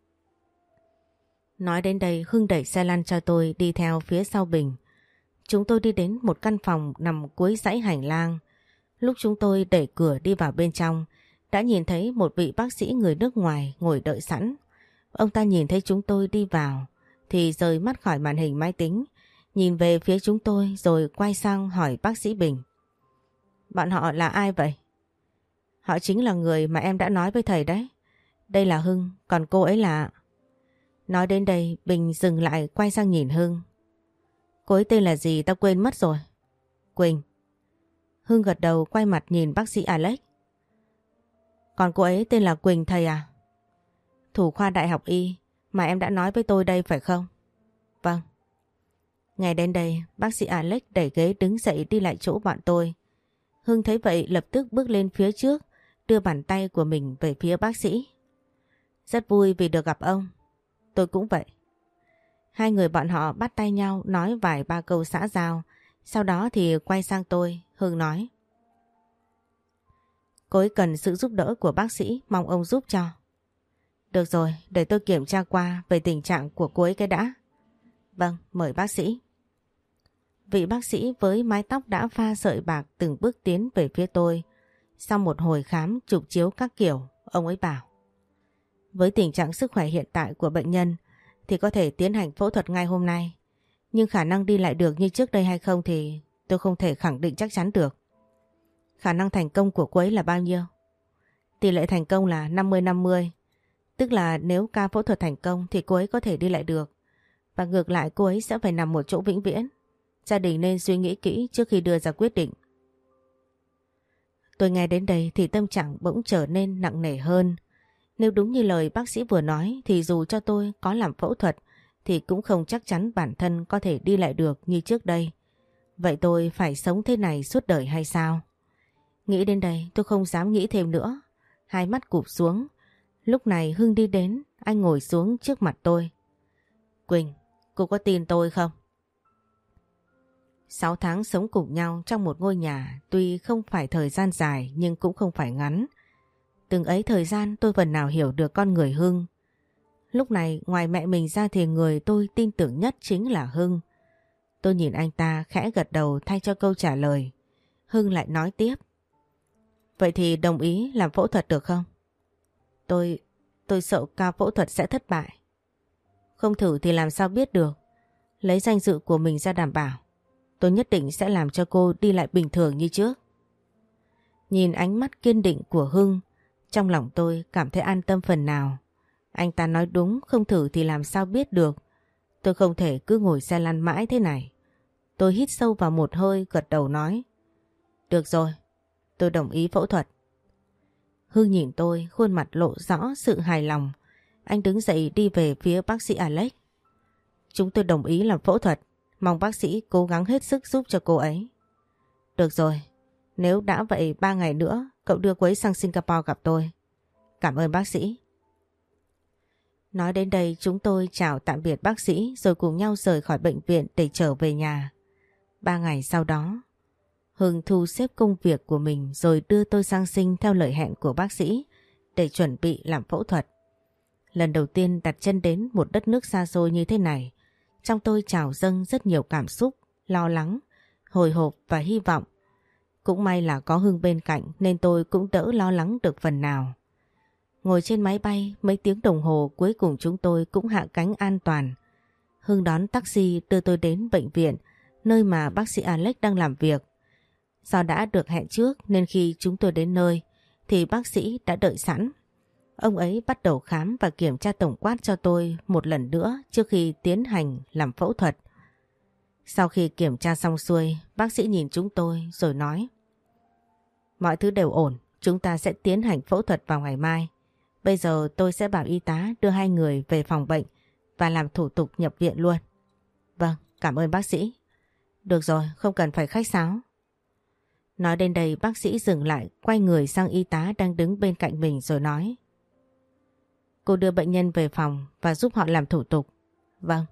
Nói đến đây Hưng đẩy xe lăn cho tôi đi theo phía sau Bình. Chúng tôi đi đến một căn phòng nằm cuối dãy hành lang. Lúc chúng tôi đẩy cửa đi vào bên trong, đã nhìn thấy một vị bác sĩ người nước ngoài ngồi đợi sẵn. Ông ta nhìn thấy chúng tôi đi vào thì rời mắt khỏi màn hình máy tính, nhìn về phía chúng tôi rồi quay sang hỏi bác sĩ Bình. Bọn họ là ai vậy? Họ chính là người mà em đã nói với thầy đấy. Đây là Hưng, còn cô ấy là... Nói đến đây Bình dừng lại quay sang nhìn Hưng. Cô ấy tên là gì tao quên mất rồi. Quỳnh. Hưng gật đầu quay mặt nhìn bác sĩ Alex. Còn cô ấy tên là Quỳnh thầy à? Thủ khoa đại học y mà em đã nói với tôi đây phải không? Vâng. Ngay đến đây bác sĩ Alex đẩy ghế đứng dậy đi lại chỗ bọn tôi. Hưng thấy vậy lập tức bước lên phía trước, đưa bàn tay của mình về phía bác sĩ. Rất vui vì được gặp ông. Tôi cũng vậy. Hai người bọn họ bắt tay nhau nói vài ba câu xã giao. Sau đó thì quay sang tôi, Hưng nói. Cô ấy cần sự giúp đỡ của bác sĩ, mong ông giúp cho. Được rồi, để tôi kiểm tra qua về tình trạng của cô ấy cái đã. Vâng, mời bác sĩ. Vị bác sĩ với mái tóc đã pha sợi bạc từng bước tiến về phía tôi. Sau một hồi khám chụp chiếu các kiểu, ông ấy bảo. Với tình trạng sức khỏe hiện tại của bệnh nhân thì có thể tiến hành phẫu thuật ngay hôm nay. Nhưng khả năng đi lại được như trước đây hay không thì tôi không thể khẳng định chắc chắn được. Khả năng thành công của cô ấy là bao nhiêu? Tỷ lệ thành công là 50-50. Tức là nếu ca phẫu thuật thành công thì cô ấy có thể đi lại được. Và ngược lại cô ấy sẽ phải nằm một chỗ vĩnh viễn. Gia đình nên suy nghĩ kỹ trước khi đưa ra quyết định. Tôi nghe đến đây thì tâm trạng bỗng trở nên nặng nề hơn. Nếu đúng như lời bác sĩ vừa nói thì dù cho tôi có làm phẫu thuật thì cũng không chắc chắn bản thân có thể đi lại được như trước đây. Vậy tôi phải sống thế này suốt đời hay sao? Nghĩ đến đây tôi không dám nghĩ thêm nữa. Hai mắt cụp xuống. Lúc này Hưng đi đến, anh ngồi xuống trước mặt tôi. Quỳnh, cô có tin tôi không? 6 tháng sống cùng nhau trong một ngôi nhà tuy không phải thời gian dài nhưng cũng không phải ngắn. Từng ấy thời gian tôi phần nào hiểu được con người Hưng. Lúc này ngoài mẹ mình ra thì người tôi tin tưởng nhất chính là Hưng. Tôi nhìn anh ta khẽ gật đầu thay cho câu trả lời. Hưng lại nói tiếp. Vậy thì đồng ý làm phẫu thuật được không? Tôi sợ ca phẫu thuật sẽ thất bại. Không thử thì làm sao biết được. Lấy danh dự của mình ra đảm bảo. Tôi nhất định sẽ làm cho cô đi lại bình thường như trước. Nhìn ánh mắt kiên định của Hưng, trong lòng tôi cảm thấy an tâm phần nào. Anh ta nói đúng, không thử thì làm sao biết được. Tôi không thể cứ ngồi xe lăn mãi thế này. Tôi hít sâu vào một hơi gật đầu nói. Được rồi, tôi đồng ý phẫu thuật. Hưng nhìn tôi, khuôn mặt lộ rõ sự hài lòng. Anh đứng dậy đi về phía bác sĩ Alex. Chúng tôi đồng ý làm phẫu thuật. Mong bác sĩ cố gắng hết sức giúp cho cô ấy. Được rồi, nếu đã vậy 3 ngày nữa cậu đưa cô ấy sang Singapore gặp tôi. Cảm ơn bác sĩ. Nói đến đây chúng tôi chào tạm biệt bác sĩ rồi cùng nhau rời khỏi bệnh viện để trở về nhà. 3 ngày sau đó, Hưng thu xếp công việc của mình rồi đưa tôi sang Sing theo lời hẹn của bác sĩ để chuẩn bị làm phẫu thuật. Lần đầu tiên đặt chân đến một đất nước xa xôi như thế này, trong tôi trào dâng rất nhiều cảm xúc, lo lắng, hồi hộp và hy vọng. Cũng may là có Hưng bên cạnh nên tôi cũng đỡ lo lắng được phần nào. Ngồi trên máy bay mấy tiếng đồng hồ cuối cùng chúng tôi cũng hạ cánh an toàn. Hưng đón taxi đưa tôi đến bệnh viện nơi mà bác sĩ Alex đang làm việc. Do đã được hẹn trước nên khi chúng tôi đến nơi thì bác sĩ đã đợi sẵn. Ông ấy bắt đầu khám và kiểm tra tổng quát cho tôi một lần nữa trước khi tiến hành làm phẫu thuật. Sau khi kiểm tra xong xuôi, bác sĩ nhìn chúng tôi rồi nói. Mọi thứ đều ổn, chúng ta sẽ tiến hành phẫu thuật vào ngày mai. Bây giờ tôi sẽ bảo y tá đưa hai người về phòng bệnh và làm thủ tục nhập viện luôn. Vâng, cảm ơn bác sĩ. Được rồi, không cần phải khách sáo. Nói đến đây bác sĩ dừng lại, quay người sang y tá đang đứng bên cạnh mình rồi nói. Cô đưa bệnh nhân về phòng và giúp họ làm thủ tục. Vâng.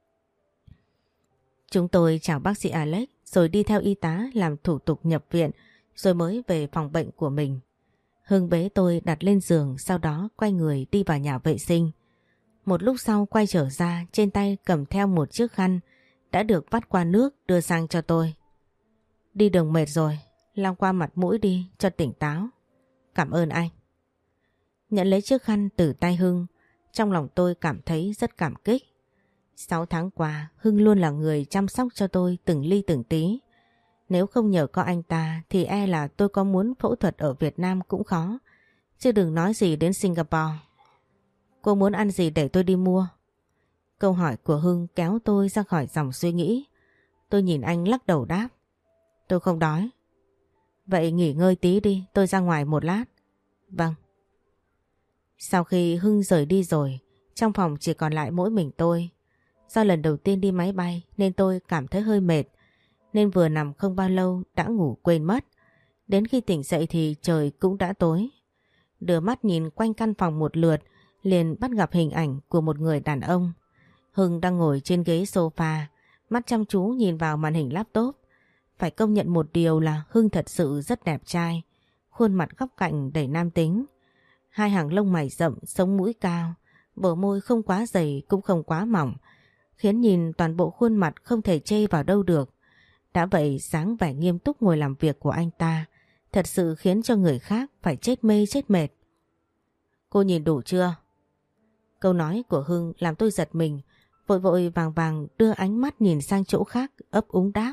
Chúng tôi chào bác sĩ Alex rồi đi theo y tá làm thủ tục nhập viện rồi mới về phòng bệnh của mình. Hưng bế tôi đặt lên giường sau đó quay người đi vào nhà vệ sinh. Một lúc sau quay trở ra trên tay cầm theo một chiếc khăn đã được vắt qua nước đưa sang cho tôi. Đi đường mệt rồi, lau qua mặt mũi đi cho tỉnh táo. Cảm ơn anh. Nhận lấy chiếc khăn từ tay Hưng, trong lòng tôi cảm thấy rất cảm kích. 6 tháng qua, Hưng luôn là người chăm sóc cho tôi từng ly từng tí. Nếu không nhờ có anh ta thì e là tôi có muốn phẫu thuật ở Việt Nam cũng khó, chứ đừng nói gì đến Singapore. Cô muốn ăn gì để tôi đi mua? Câu hỏi của Hưng kéo tôi ra khỏi dòng suy nghĩ. Tôi nhìn anh lắc đầu đáp. Tôi không đói. Vậy nghỉ ngơi tí đi, tôi ra ngoài một lát. Vâng. Sau khi Hưng rời đi rồi, trong phòng chỉ còn lại mỗi mình tôi. Do lần đầu tiên đi máy bay nên tôi cảm thấy hơi mệt, nên vừa nằm không bao lâu đã ngủ quên mất. Đến khi tỉnh dậy thì trời cũng đã tối. Đưa mắt nhìn quanh căn phòng một lượt, liền bắt gặp hình ảnh của một người đàn ông. Hưng đang ngồi trên ghế sofa, mắt chăm chú nhìn vào màn hình laptop. Phải công nhận một điều là Hưng thật sự rất đẹp trai, khuôn mặt góc cạnh đầy nam tính. Hai hàng lông mày rậm, sống mũi cao, bờ môi không quá dày cũng không quá mỏng, khiến nhìn toàn bộ khuôn mặt không thể chê vào đâu được. Đã vậy dáng vẻ nghiêm túc ngồi làm việc của anh ta thật sự khiến cho người khác phải chết mê chết mệt. Cô nhìn đủ chưa? Câu nói của Hưng làm tôi giật mình, vội vội vàng vàng đưa ánh mắt nhìn sang chỗ khác, ấp úng đáp.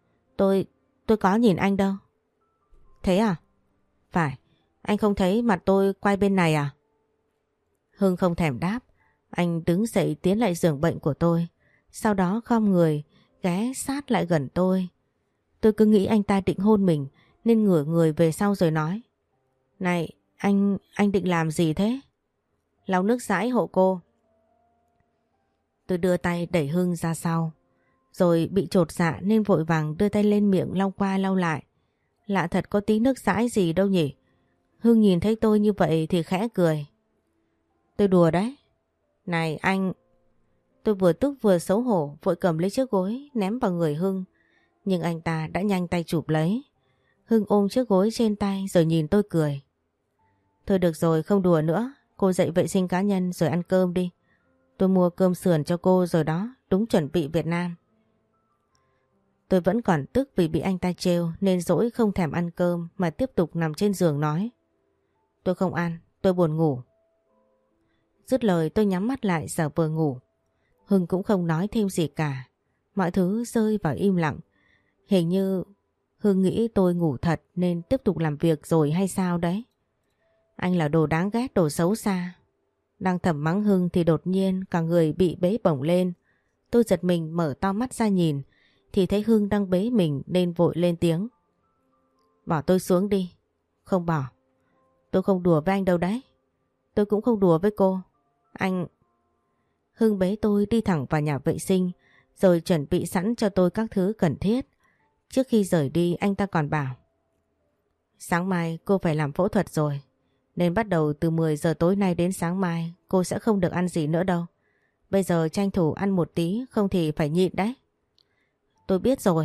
Tôi có nhìn anh đâu. Thế à? Phải, anh không thấy mặt tôi quay bên này à? Hưng không thèm đáp, anh đứng dậy tiến lại giường bệnh của tôi, sau đó khom người ghé sát lại gần tôi. Tôi cứ nghĩ anh ta định hôn mình nên ngửa người về sau rồi nói. Này, anh định làm gì thế? Lau nước dãi hộ cô. Tôi đưa tay đẩy Hưng ra sau, rồi bị chột dạ nên vội vàng đưa tay lên miệng lau qua lau lại. Lạ thật, có tí nước dãi gì đâu nhỉ? Hưng nhìn thấy tôi như vậy thì khẽ cười. Tôi đùa đấy. Này anh... Tôi vừa tức vừa xấu hổ vội cầm lấy chiếc gối ném vào người Hưng, nhưng anh ta đã nhanh tay chụp lấy. Hưng ôm chiếc gối trên tay rồi nhìn tôi cười. Thôi được rồi, không đùa nữa, cô dậy vệ sinh cá nhân rồi ăn cơm đi. Tôi mua cơm sườn cho cô rồi đó, đúng chuẩn vị Việt Nam. Tôi vẫn còn tức vì bị anh ta trêu nên dỗi không thèm ăn cơm mà tiếp tục nằm trên giường nói. Tôi không ăn, tôi buồn ngủ. Dứt lời tôi nhắm mắt lại giả vờ ngủ. Hưng cũng không nói thêm gì cả. Mọi thứ rơi vào im lặng. Hình như Hưng nghĩ tôi ngủ thật nên tiếp tục làm việc rồi hay sao đấy. Anh là đồ đáng ghét, đồ xấu xa. Đang thầm mắng Hưng thì đột nhiên cả người bị bế bổng lên. Tôi giật mình mở to mắt ra nhìn thì thấy Hưng đang bế mình nên vội lên tiếng. Bỏ tôi xuống đi. Không bỏ. Tôi không đùa với anh đâu đấy. Tôi cũng không đùa với cô. Anh... Hưng bế tôi đi thẳng vào nhà vệ sinh rồi chuẩn bị sẵn cho tôi các thứ cần thiết. Trước khi rời đi anh ta còn bảo. Sáng mai cô phải làm phẫu thuật rồi. Nên bắt đầu từ 10 giờ tối nay đến sáng mai cô sẽ không được ăn gì nữa đâu. Bây giờ tranh thủ ăn một tí, không thì phải nhịn đấy. Tôi biết rồi.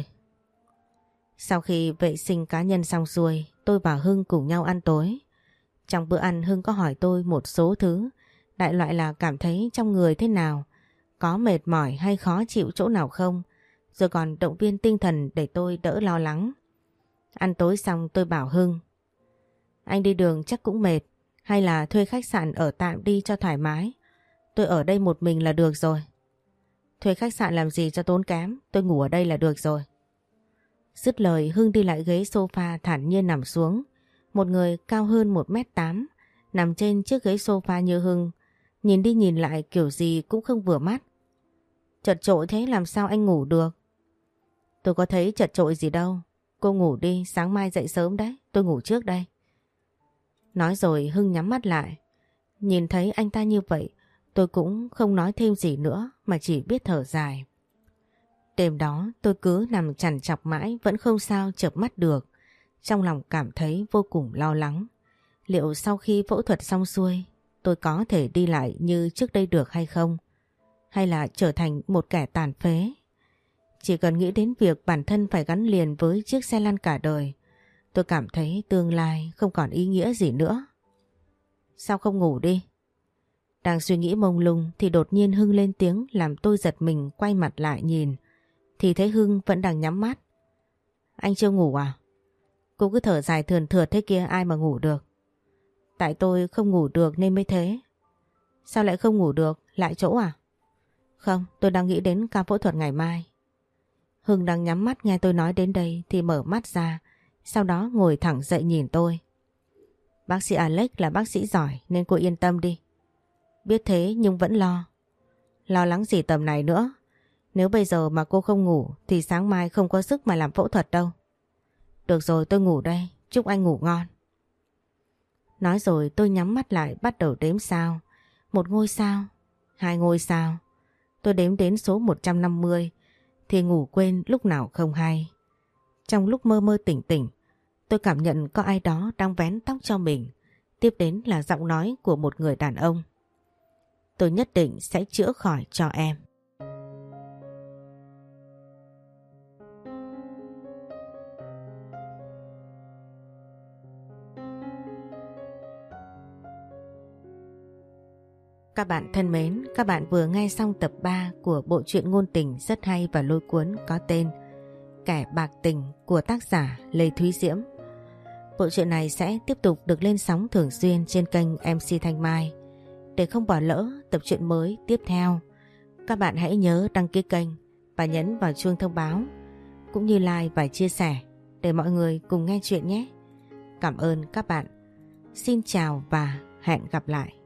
Sau khi vệ sinh cá nhân xong xuôi, tôi và Hưng cùng nhau ăn tối. Trong bữa ăn Hưng có hỏi tôi một số thứ, đại loại là cảm thấy trong người thế nào, có mệt mỏi hay khó chịu chỗ nào không, rồi còn động viên tinh thần để tôi đỡ lo lắng. Ăn tối xong tôi bảo Hưng. Anh đi đường chắc cũng mệt, hay là thuê khách sạn ở tạm đi cho thoải mái. Tôi ở đây một mình là được rồi. Thuê khách sạn làm gì cho tốn kém, tôi ngủ ở đây là được rồi. Dứt lời Hưng đi lại ghế sofa thản nhiên nằm xuống. Một người cao hơn 1m8 nằm trên chiếc ghế sofa như Hưng, nhìn đi nhìn lại kiểu gì cũng không vừa mắt. Chật chội thế làm sao anh ngủ được? Tôi có thấy chật chội gì đâu. Cô ngủ đi, sáng mai dậy sớm đấy, tôi ngủ trước đây. Nói rồi Hưng nhắm mắt lại. Nhìn thấy anh ta như vậy, tôi cũng không nói thêm gì nữa mà chỉ biết thở dài. Đêm đó tôi cứ nằm trằn trọc mãi vẫn không sao chợp mắt được. Trong lòng cảm thấy vô cùng lo lắng. Liệu sau khi phẫu thuật xong xuôi tôi có thể đi lại như trước đây được hay không? Hay là trở thành một kẻ tàn phế? Chỉ cần nghĩ đến việc bản thân phải gắn liền với chiếc xe lăn cả đời, tôi cảm thấy tương lai không còn ý nghĩa gì nữa. Sao không ngủ đi? Đang suy nghĩ mông lung thì đột nhiên Hưng lên tiếng làm tôi giật mình quay mặt lại nhìn. Thì thấy Hưng vẫn đang nhắm mắt. Anh chưa ngủ à? Cô cứ thở dài thườn thượt thế kia ai mà ngủ được. Tại tôi không ngủ được nên mới thế. Sao lại không ngủ được? Lại chỗ à? Không, tôi đang nghĩ đến ca phẫu thuật ngày mai. Hưng đang nhắm mắt nghe tôi nói đến đây thì mở mắt ra, sau đó ngồi thẳng dậy nhìn tôi. Bác sĩ Alex là bác sĩ giỏi nên cô yên tâm đi. Biết thế nhưng vẫn lo. Lo lắng gì tầm này nữa. Nếu bây giờ mà cô không ngủ thì sáng mai không có sức mà làm phẫu thuật đâu. Được rồi, tôi ngủ đây, chúc anh ngủ ngon. Nói rồi tôi nhắm mắt lại bắt đầu đếm sao. 1 ngôi sao, 2 ngôi sao. Tôi đếm đến số 150 thì ngủ quên lúc nào không hay. Trong lúc mơ mơ tỉnh tỉnh, tôi cảm nhận có ai đó đang vén tóc cho mình. Tiếp đến là giọng nói của một người đàn ông. Tôi nhất định sẽ chữa khỏi cho em. Các bạn thân mến, các bạn vừa nghe xong tập 3 của bộ truyện ngôn tình rất hay và lôi cuốn có tên Kẻ bạc tình của tác giả Lê Thúy Diễm. Bộ truyện này sẽ tiếp tục được lên sóng thường xuyên trên kênh MC Thanh Mai. Để không bỏ lỡ tập truyện mới tiếp theo, các bạn hãy nhớ đăng ký kênh và nhấn vào chuông thông báo, cũng như like và chia sẻ để mọi người cùng nghe chuyện nhé. Cảm ơn các bạn. Xin chào và hẹn gặp lại.